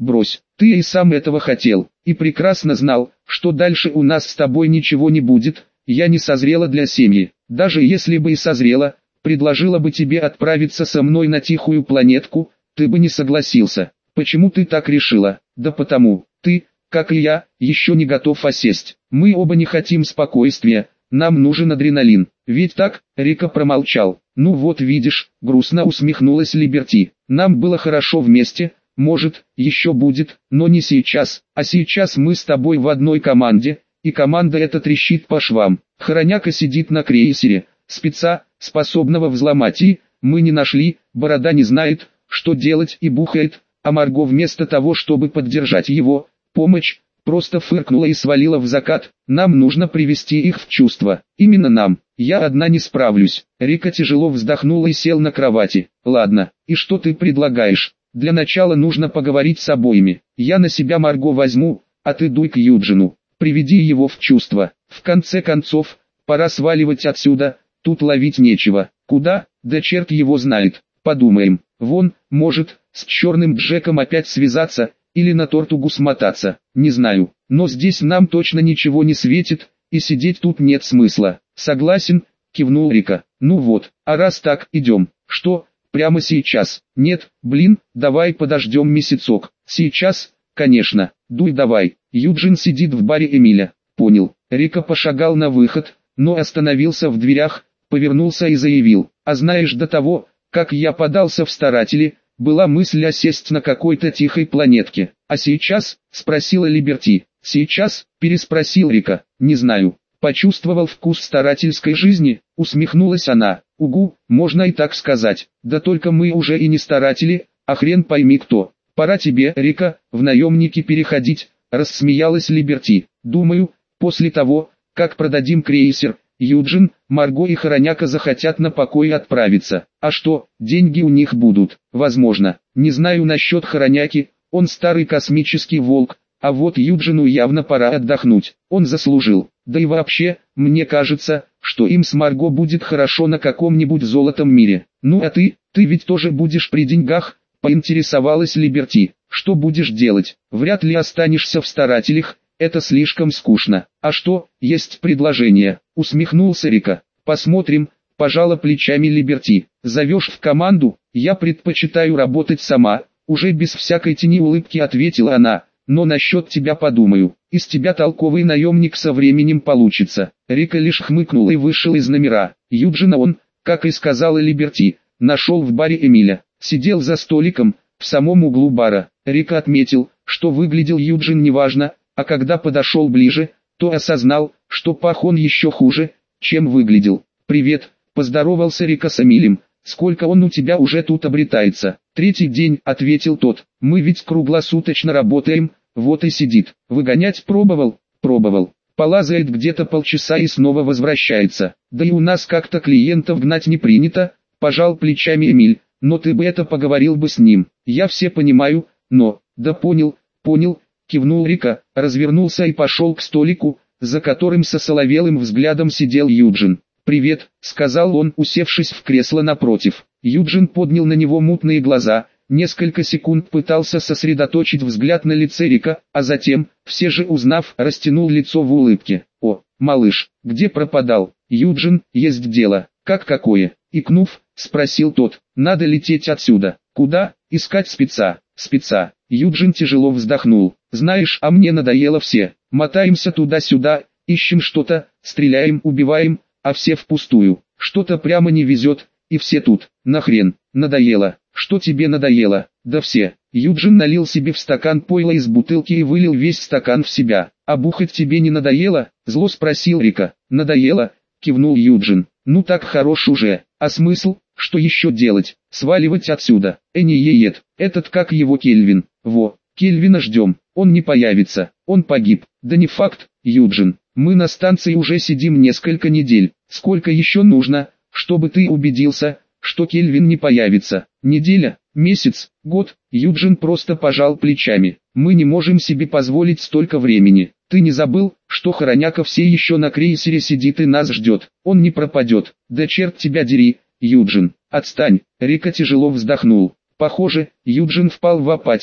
брось, ты и сам этого хотел, и прекрасно знал, что дальше у нас с тобой ничего не будет, я не созрела для семьи, даже если бы и созрела, предложила бы тебе отправиться со мной на тихую планетку, ты бы не согласился. Почему ты так решила? Да потому, ты, как и я, еще не готов осесть. Мы оба не хотим спокойствия, нам нужен адреналин. Ведь так? Рика промолчал. Ну вот видишь, грустно усмехнулась Либерти. Нам было хорошо вместе, может, еще будет, но не сейчас. А сейчас мы с тобой в одной команде, и команда эта трещит по швам. Хороняка сидит на крейсере, спеца, способного взломать и, мы не нашли, Борода не знает, что делать и бухает, а Марго вместо того, чтобы поддержать его, помощь, просто фыркнула и свалила в закат. Нам нужно привести их в чувство. Именно нам. Я одна не справлюсь. Рика тяжело вздохнула и сел на кровати. Ладно, и что ты предлагаешь? Для начала нужно поговорить с обоими. Я на себя Марго возьму, а ты дуй к Юджину. Приведи его в чувство. В конце концов, пора сваливать отсюда, тут ловить нечего. Куда? Да черт его знает. Подумаем. Вон, может, с черным Джеком опять связаться, или на Тортугу смотаться, не знаю. Но здесь нам точно ничего не светит, и сидеть тут нет смысла. Согласен, кивнул Рика. Ну вот, а раз так, идем. Что, прямо сейчас? Нет, блин, давай подождем месяцок. Сейчас, конечно, дуй давай. Юджин сидит в баре Эмиля. Понял. Рика пошагал на выход, но остановился в дверях, повернулся и заявил. А знаешь, до того, как я подался в старатели, была мысль осесть на какой-то тихой планетке. А сейчас? Спросила Либерти. Сейчас? Переспросил Рика. Не знаю. Почувствовал вкус старательской жизни? Усмехнулась она. Угу, можно и так сказать. Да только мы уже и не старатели, а хрен пойми кто. Пора тебе, Рика, в наемники переходить, рассмеялась Либерти. Думаю, после того, как продадим крейсер, Юджин, Марго и Хороняка захотят на покой отправиться. А что, деньги у них будут? Возможно. Не знаю насчет Хороняки, он старый космический волк, а вот Юджину явно пора отдохнуть. Он заслужил. Да и вообще, мне кажется, что им с Марго будет хорошо на каком-нибудь золотом мире. Ну а ты, ты ведь тоже будешь при деньгах, поинтересовалась Либерти. Что будешь делать? Вряд ли останешься в старателях. Это слишком скучно. А что, есть предложение? Усмехнулся Рика. Посмотрим, пожала плечами Либерти. Зовешь в команду? Я предпочитаю работать сама. Уже без всякой тени улыбки ответила она. Но насчет тебя подумаю. Из тебя толковый наемник со временем получится. Рика лишь хмыкнул и вышел из номера. Юджина он, как и сказала Либерти, нашел в баре Эмиля. Сидел за столиком, в самом углу бара. Рика отметил, что выглядел Юджин неважно, а когда подошел ближе, то осознал, что пах он еще хуже, чем выглядел. «Привет», — поздоровался Рика с Эмилем, — «сколько он у тебя уже тут обретается?» «Третий день», — ответил тот, — «мы ведь круглосуточно работаем, вот и сидит». «Выгонять пробовал?» «Пробовал. Полазает где-то полчаса и снова возвращается. Да и у нас как-то клиентов гнать не принято», — пожал плечами Эмиль, — «но ты бы это поговорил бы с ним. Я все понимаю, но...» «Да понял, понял», — кивнул Рика, развернулся и пошел к столику, за которым со соловелым взглядом сидел Юджин. «Привет», — сказал он, усевшись в кресло напротив. Юджин поднял на него мутные глаза, несколько секунд пытался сосредоточить взгляд на лице Рика, а затем, все же узнав, растянул лицо в улыбке. «О, малыш, где пропадал?» «Юджин, есть дело». «Как какое?» Икнув, спросил тот. «Надо лететь отсюда». «Куда?» «Искать спеца». «Спеца». Юджин тяжело вздохнул. «Знаешь, а мне надоело все. Мотаемся туда-сюда, ищем что-то, стреляем, убиваем, а все впустую. Что-то прямо не везет, и все тут. Нахрен, надоело». «Что тебе надоело?» «Да все». Юджин налил себе в стакан пойла из бутылки и вылил весь стакан в себя. «А бухать тебе не надоело?» Зло спросил Рика. «Надоело», кивнул Юджин. «Ну так хорош уже. А смысл? Что еще делать? Сваливать отсюда?» «Эни еет. Этот как его Кельвин». «Во, Кельвина ждем. Он не появится. Он погиб». «Да не факт, Юджин. Мы на станции уже сидим несколько недель. Сколько еще нужно, чтобы ты убедился, что Кельвин не появится?» «Неделя? Месяц? Год?» Юджин просто пожал плечами. «Мы не можем себе позволить столько времени. Ты не забыл, что Хороняка все еще на крейсере сидит и нас ждет? Он не пропадет». «Да черт тебя дери, Юджин, отстань». Рика тяжело вздохнул. Похоже, Юджин впал в апатию.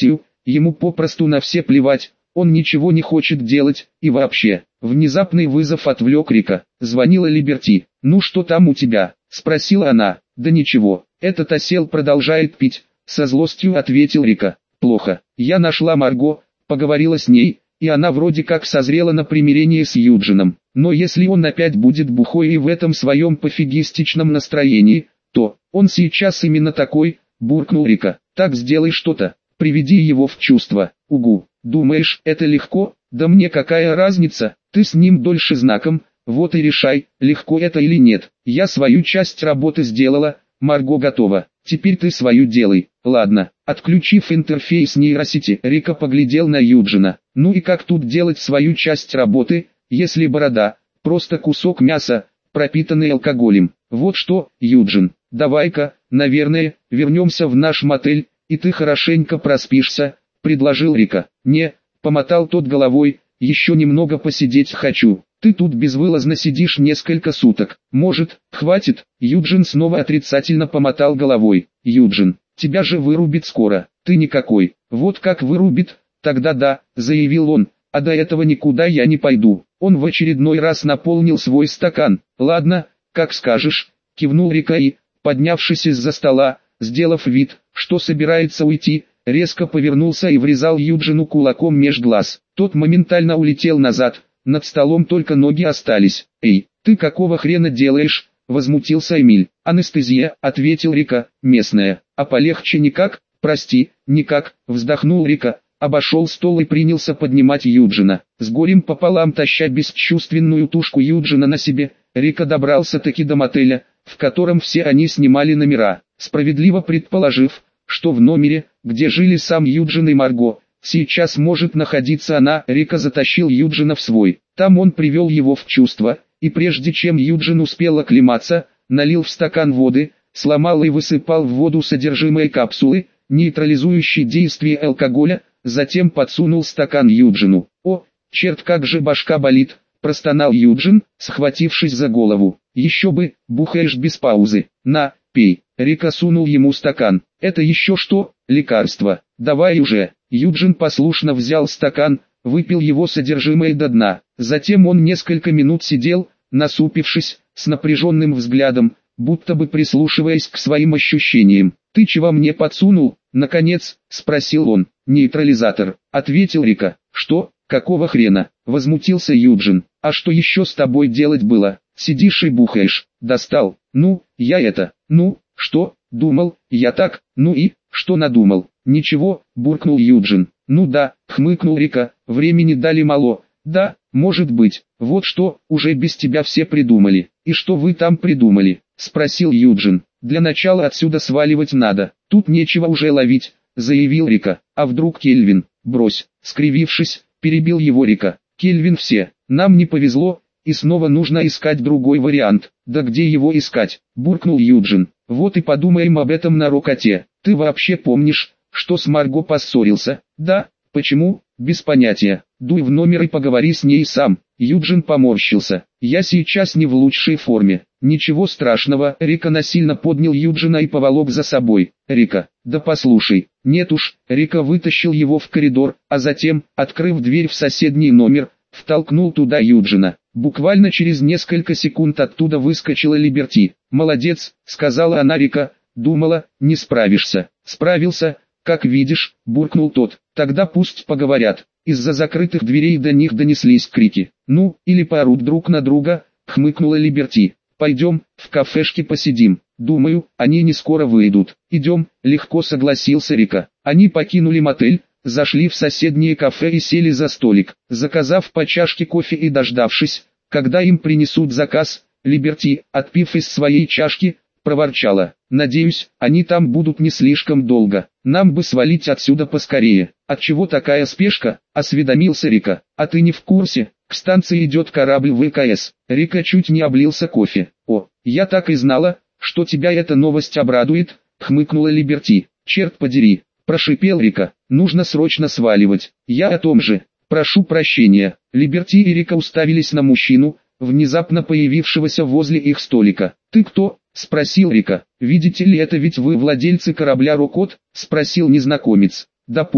ему попросту на все плевать, он ничего не хочет делать, и вообще. Внезапный вызов отвлек Рика. Звонила Либерти. «Ну что там у тебя?» – спросила она. «Да ничего, этот осел продолжает пить», – со злостью ответил Рика. «Плохо, я нашла Марго, поговорила с ней, и она вроде как созрела на примирение с Юджином. Но если он опять будет бухой и в этом своем пофигистичном настроении, то он сейчас именно такой», – буркнул Рика. «Так сделай что-то, приведи его в чувство». «Угу, думаешь, это легко? Да мне какая разница, ты с ним дольше знаком, вот и решай, легко это или нет. Я свою часть работы сделала, Марго готова, теперь ты свою делай». «Ладно». Отключив интерфейс нейросети, Рика поглядел на Юджина. «Ну и как тут делать свою часть работы, если борода – просто кусок мяса, пропитанный алкоголем? Вот что, Юджин, давай-ка, наверное, вернемся в наш мотель, и ты хорошенько проспишься», – предложил Рика. «Не», – помотал тот головой, – «еще немного посидеть хочу. Ты тут безвылазно сидишь несколько суток. Может, хватит?» Юджин снова отрицательно помотал головой. «Юджин, тебя же вырубит скоро. Ты никакой. Вот как вырубит, тогда да», – заявил он, – «а до этого никуда я не пойду». Он в очередной раз наполнил свой стакан. «Ладно, как скажешь», – кивнул Рика и, поднявшись из-за стола, сделав вид, что собирается уйти, резко повернулся и врезал Юджину кулаком меж глаз. Тот моментально улетел назад, над столом только ноги остались. «Эй, ты какого хрена делаешь?» – возмутился Эмиль. «Анестезия», – ответил Рика, – «местная». «А полегче никак?» «Прости, никак», – вздохнул Рика, обошел стол и принялся поднимать Юджина. С горем пополам таща бесчувственную тушку Юджина на себе, Рика добрался-таки до мотеля, в котором все они снимали номера, справедливо предположив, что в номере, где жили сам Юджин и Марго, сейчас может находиться она. Рика затащил Юджина в свой. Там он привел его в чувство, и прежде чем Юджин успел оклематься, налил в стакан воды, сломал и высыпал в воду содержимое капсулы, нейтрализующей действие алкоголя, затем подсунул стакан Юджину. «О, черт, как же башка болит!» – простонал Юджин, схватившись за голову. «Еще бы, бухаешь без паузы. На, пей». Рика сунул ему стакан. «Это еще что?» «Лекарство. Давай уже». Юджин послушно взял стакан, выпил его содержимое до дна. Затем он несколько минут сидел, насупившись, с напряженным взглядом, будто бы прислушиваясь к своим ощущениям. «Ты чего мне подсунул?» – наконец, спросил он. «Нейтрализатор», – ответил Рика. «Что? Какого хрена?» – возмутился Юджин. «А что еще с тобой делать было? Сидишь и бухаешь. Достал. Ну, я это. Ну, что? Думал, я так. Ну и, что надумал?» «Ничего», – буркнул Юджин. «Ну да», – хмыкнул Рика, – «времени дали мало». «Да, может быть. Вот что, уже без тебя все придумали». «И что вы там придумали?» – спросил Юджин. «Для начала отсюда сваливать надо. Тут нечего уже ловить», – заявил Рика. «А вдруг Кельвин?» «Брось», – скривившись, перебил его Рика. «Кельвин все. Нам не повезло, и снова нужно искать другой вариант». «Да где его искать?» – буркнул Юджин. «Вот и подумаем об этом на рокоте. Ты вообще помнишь, что с Марго поссорился?» «Да, почему?» «Без понятия. Дуй в номер и поговори с ней сам». Юджин поморщился. «Я сейчас не в лучшей форме». «Ничего страшного». Рика насильно поднял Юджина и поволок за собой. «Рика, да послушай». «Нет уж». Рика вытащил его в коридор, а затем, открыв дверь в соседний номер, втолкнул туда Юджина. Буквально через несколько секунд оттуда выскочила Либерти. «Молодец», — сказала она Рика, — «думала, не справишься». «Справился, как видишь», — буркнул тот. «Тогда пусть поговорят». Из-за закрытых дверей до них донеслись крики. «Ну, или поорут друг на друга», — хмыкнула Либерти. «Пойдем, в кафешке посидим. Думаю, они не скоро выйдут». «Идем», — легко согласился Рика. Они покинули мотель, зашли в соседнее кафе и сели за столик. Заказав по чашке кофе и дождавшись, когда им принесут заказ, Либерти, отпив из своей чашки, проворчала: «Надеюсь, они там будут не слишком долго. Нам бы свалить отсюда поскорее». «Отчего такая спешка?» – осведомился Рика. «А ты не в курсе? К станции идет корабль ВКС». Рика чуть не облился кофе. «О, я так и знала, что тебя эта новость обрадует», – хмыкнула Либерти. «Черт подери», – прошипел Рика. «Нужно срочно сваливать». «Я о том же. Прошу прощения». Либерти и Рика уставились на мужчину, внезапно появившегося возле их столика. «Ты кто?» — спросил Рика. «Видите ли, это ведь вы владельцы корабля «Рокот»?» — спросил незнакомец. «Допустим»,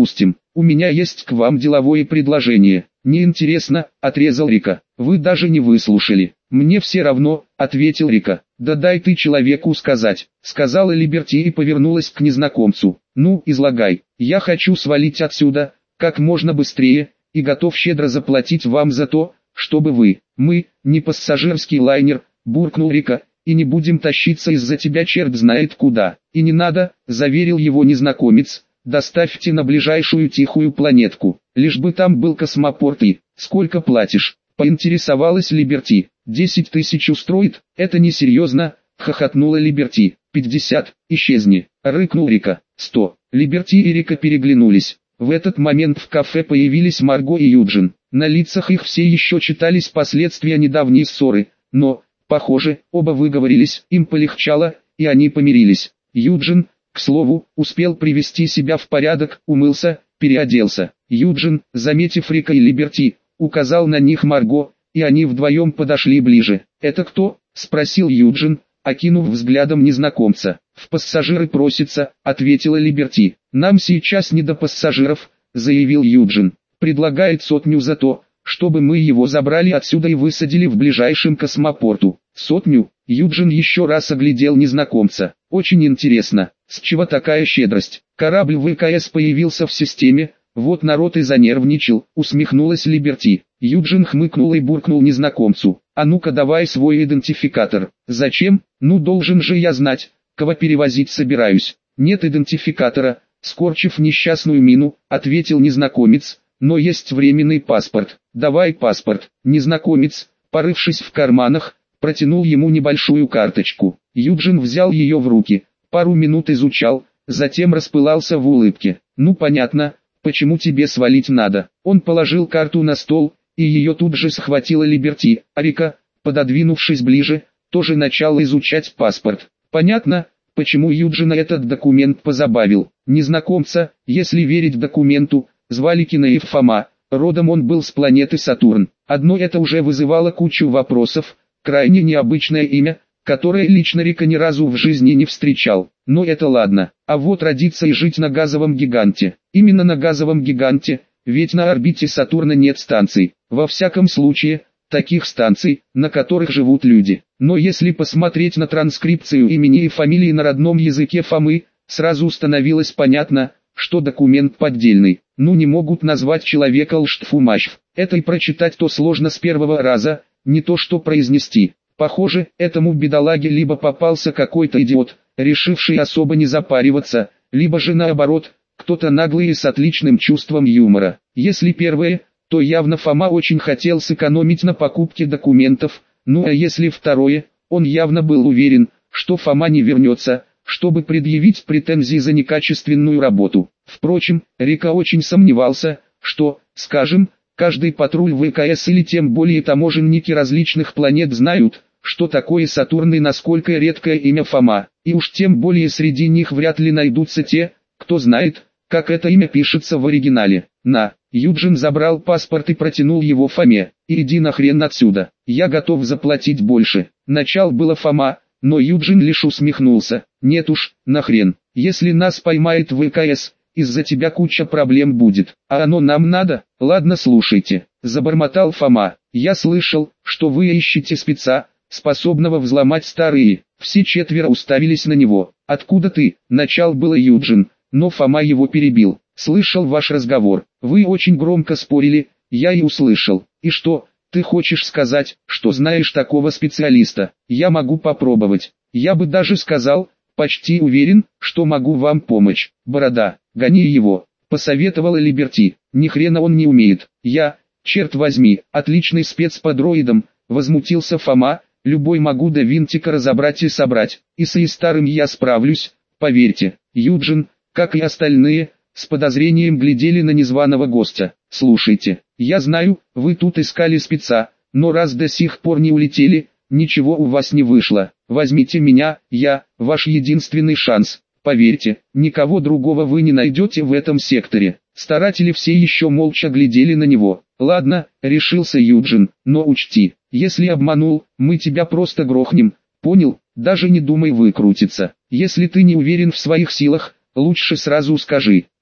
у меня есть к вам деловое предложение. Неинтересно, отрезал Рика. Вы даже не выслушали. Мне все равно, ответил Рика. Да дай ты человеку сказать, сказала Либерти и повернулась к незнакомцу. Ну, излагай. Я хочу свалить отсюда, как можно быстрее, и готов щедро заплатить вам за то, чтобы вы, мы, не пассажирский лайнер, буркнул Рика, и не будем тащиться из-за тебя черт знает куда. И не надо, заверил его незнакомец, доставьте на ближайшую тихую планетку, лишь бы там был космопорт и... Сколько платишь? Поинтересовалась Либерти. Десять тысяч устроит? Это несерьезно, хохотнула Либерти. Пятьдесят, исчезни, рыкнул Рика. Сто. Либерти и Рика переглянулись. В этот момент в кафе появились Марго и Юджин. На лицах их все еще читались последствия недавней ссоры, но, похоже, оба выговорились, им полегчало, и они помирились. Юджин, к слову, успел привести себя в порядок, умылся, переоделся. Юджин, заметив Рика и Либерти, указал на них Марго, и они вдвоем подошли ближе. «Это кто?» – спросил Юджин, окинув взглядом незнакомца. «В пассажиры просится», – ответила Либерти. «Нам сейчас не до пассажиров», – заявил Юджин. «Предлагает сотню за то, чтобы мы его забрали отсюда и высадили в ближайшем космопорту». «Сотню?» – Юджин еще раз оглядел незнакомца. «Очень интересно, с чего такая щедрость? Корабль ВКС появился в системе, вот народ и занервничал», – усмехнулась Либерти. Юджин хмыкнул и буркнул незнакомцу. «А ну-ка давай свой идентификатор». «Зачем? Ну должен же я знать, кого перевозить собираюсь». «Нет идентификатора», – скорчив несчастную мину, ответил незнакомец, «но есть временный паспорт». «Давай паспорт». Незнакомец, порывшись в карманах, протянул ему небольшую карточку. Юджин взял ее в руки, пару минут изучал, затем распылался в улыбке. «Ну понятно, почему тебе свалить надо». Он положил карту на стол, и ее тут же схватила Либерти, а Рика, пододвинувшись ближе, тоже начал изучать паспорт. Понятно, почему Юджина этот документ позабавил. Незнакомца, если верить документу, звали Кинаев Фома, родом он был с планеты Сатурн. Одно это уже вызывало кучу вопросов, крайне необычное имя, которое лично Рика ни разу в жизни не встречал. Но это ладно, а вот родиться и жить на газовом гиганте. Именно на газовом гиганте, ведь на орбите Сатурна нет станций. Во всяком случае, таких станций, на которых живут люди. Но если посмотреть на транскрипцию имени и фамилии на родном языке Фомы, сразу становилось понятно, что документ поддельный. Ну не могут назвать человека Лштфумащв. Это и прочитать-то сложно с первого раза, не то что произнести. Похоже, этому бедолаге либо попался какой-то идиот, решивший особо не запариваться, либо же наоборот, кто-то наглый и с отличным чувством юмора. Если первое, то явно Фома очень хотел сэкономить на покупке документов, ну а если второе, он явно был уверен, что Фома не вернется, чтобы предъявить претензии за некачественную работу. Впрочем, Рика очень сомневался, что, скажем, каждый патруль ВКС или тем более таможенники различных планет знают, что такое Сатурн и насколько редкое имя Фома, и уж тем более среди них вряд ли найдутся те, кто знает, как это имя пишется в оригинале. «На». Юджин забрал паспорт и протянул его Фоме. «Иди нахрен отсюда, я готов заплатить больше». Начал было Фома, но Юджин лишь усмехнулся. «Нет уж, нахрен, если нас поймает ВКС, из-за тебя куча проблем будет, а оно нам надо?» «Ладно, слушайте», — забормотал Фома. «Я слышал, что вы ищете спеца, способного взломать старые». Все четверо уставились на него. «Откуда ты?» — начал было Юджин, но Фома его перебил. «Слышал ваш разговор, вы очень громко спорили, я и услышал. И что, ты хочешь сказать, что знаешь такого специалиста? Я могу попробовать. Я бы даже сказал, почти уверен, что могу вам помочь. Борода, гони его», — посоветовала Либерти. «Ни хрена он не умеет. Я, черт возьми, отличный спец по дроидам», — возмутился Фома. «Любой могу до винтика разобрать и собрать, и с и старым я справлюсь, поверьте». Юджин, как и остальные, с подозрением глядели на незваного гостя. «Слушайте, я знаю, вы тут искали спеца, но раз до сих пор не улетели, ничего у вас не вышло. Возьмите меня, я, ваш единственный шанс. Поверьте, никого другого вы не найдете в этом секторе». Старатели все еще молча глядели на него. «Ладно», — решился Юджин, — «но учти, если обманул, мы тебя просто грохнем, понял? Даже не думай выкрутиться. Если ты не уверен в своих силах, лучше сразу скажи».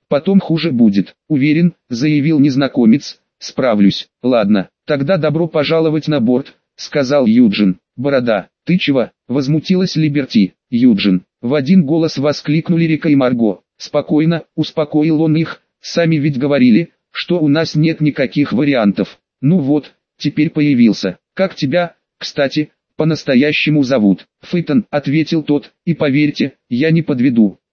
потом хуже будет. Уверен, заявил незнакомец, справлюсь. Ладно, тогда добро пожаловать на борт, сказал Юджин. Борода, ты чего? Возмутилась Либерти. Юджин. В один голос воскликнули Рика и Марго. Спокойно, успокоил он их, сами ведь говорили, что у нас нет никаких вариантов. Ну вот, теперь появился. Как тебя, кстати, по-настоящему зовут? Фейтон, ответил тот, и поверьте, я не подведу.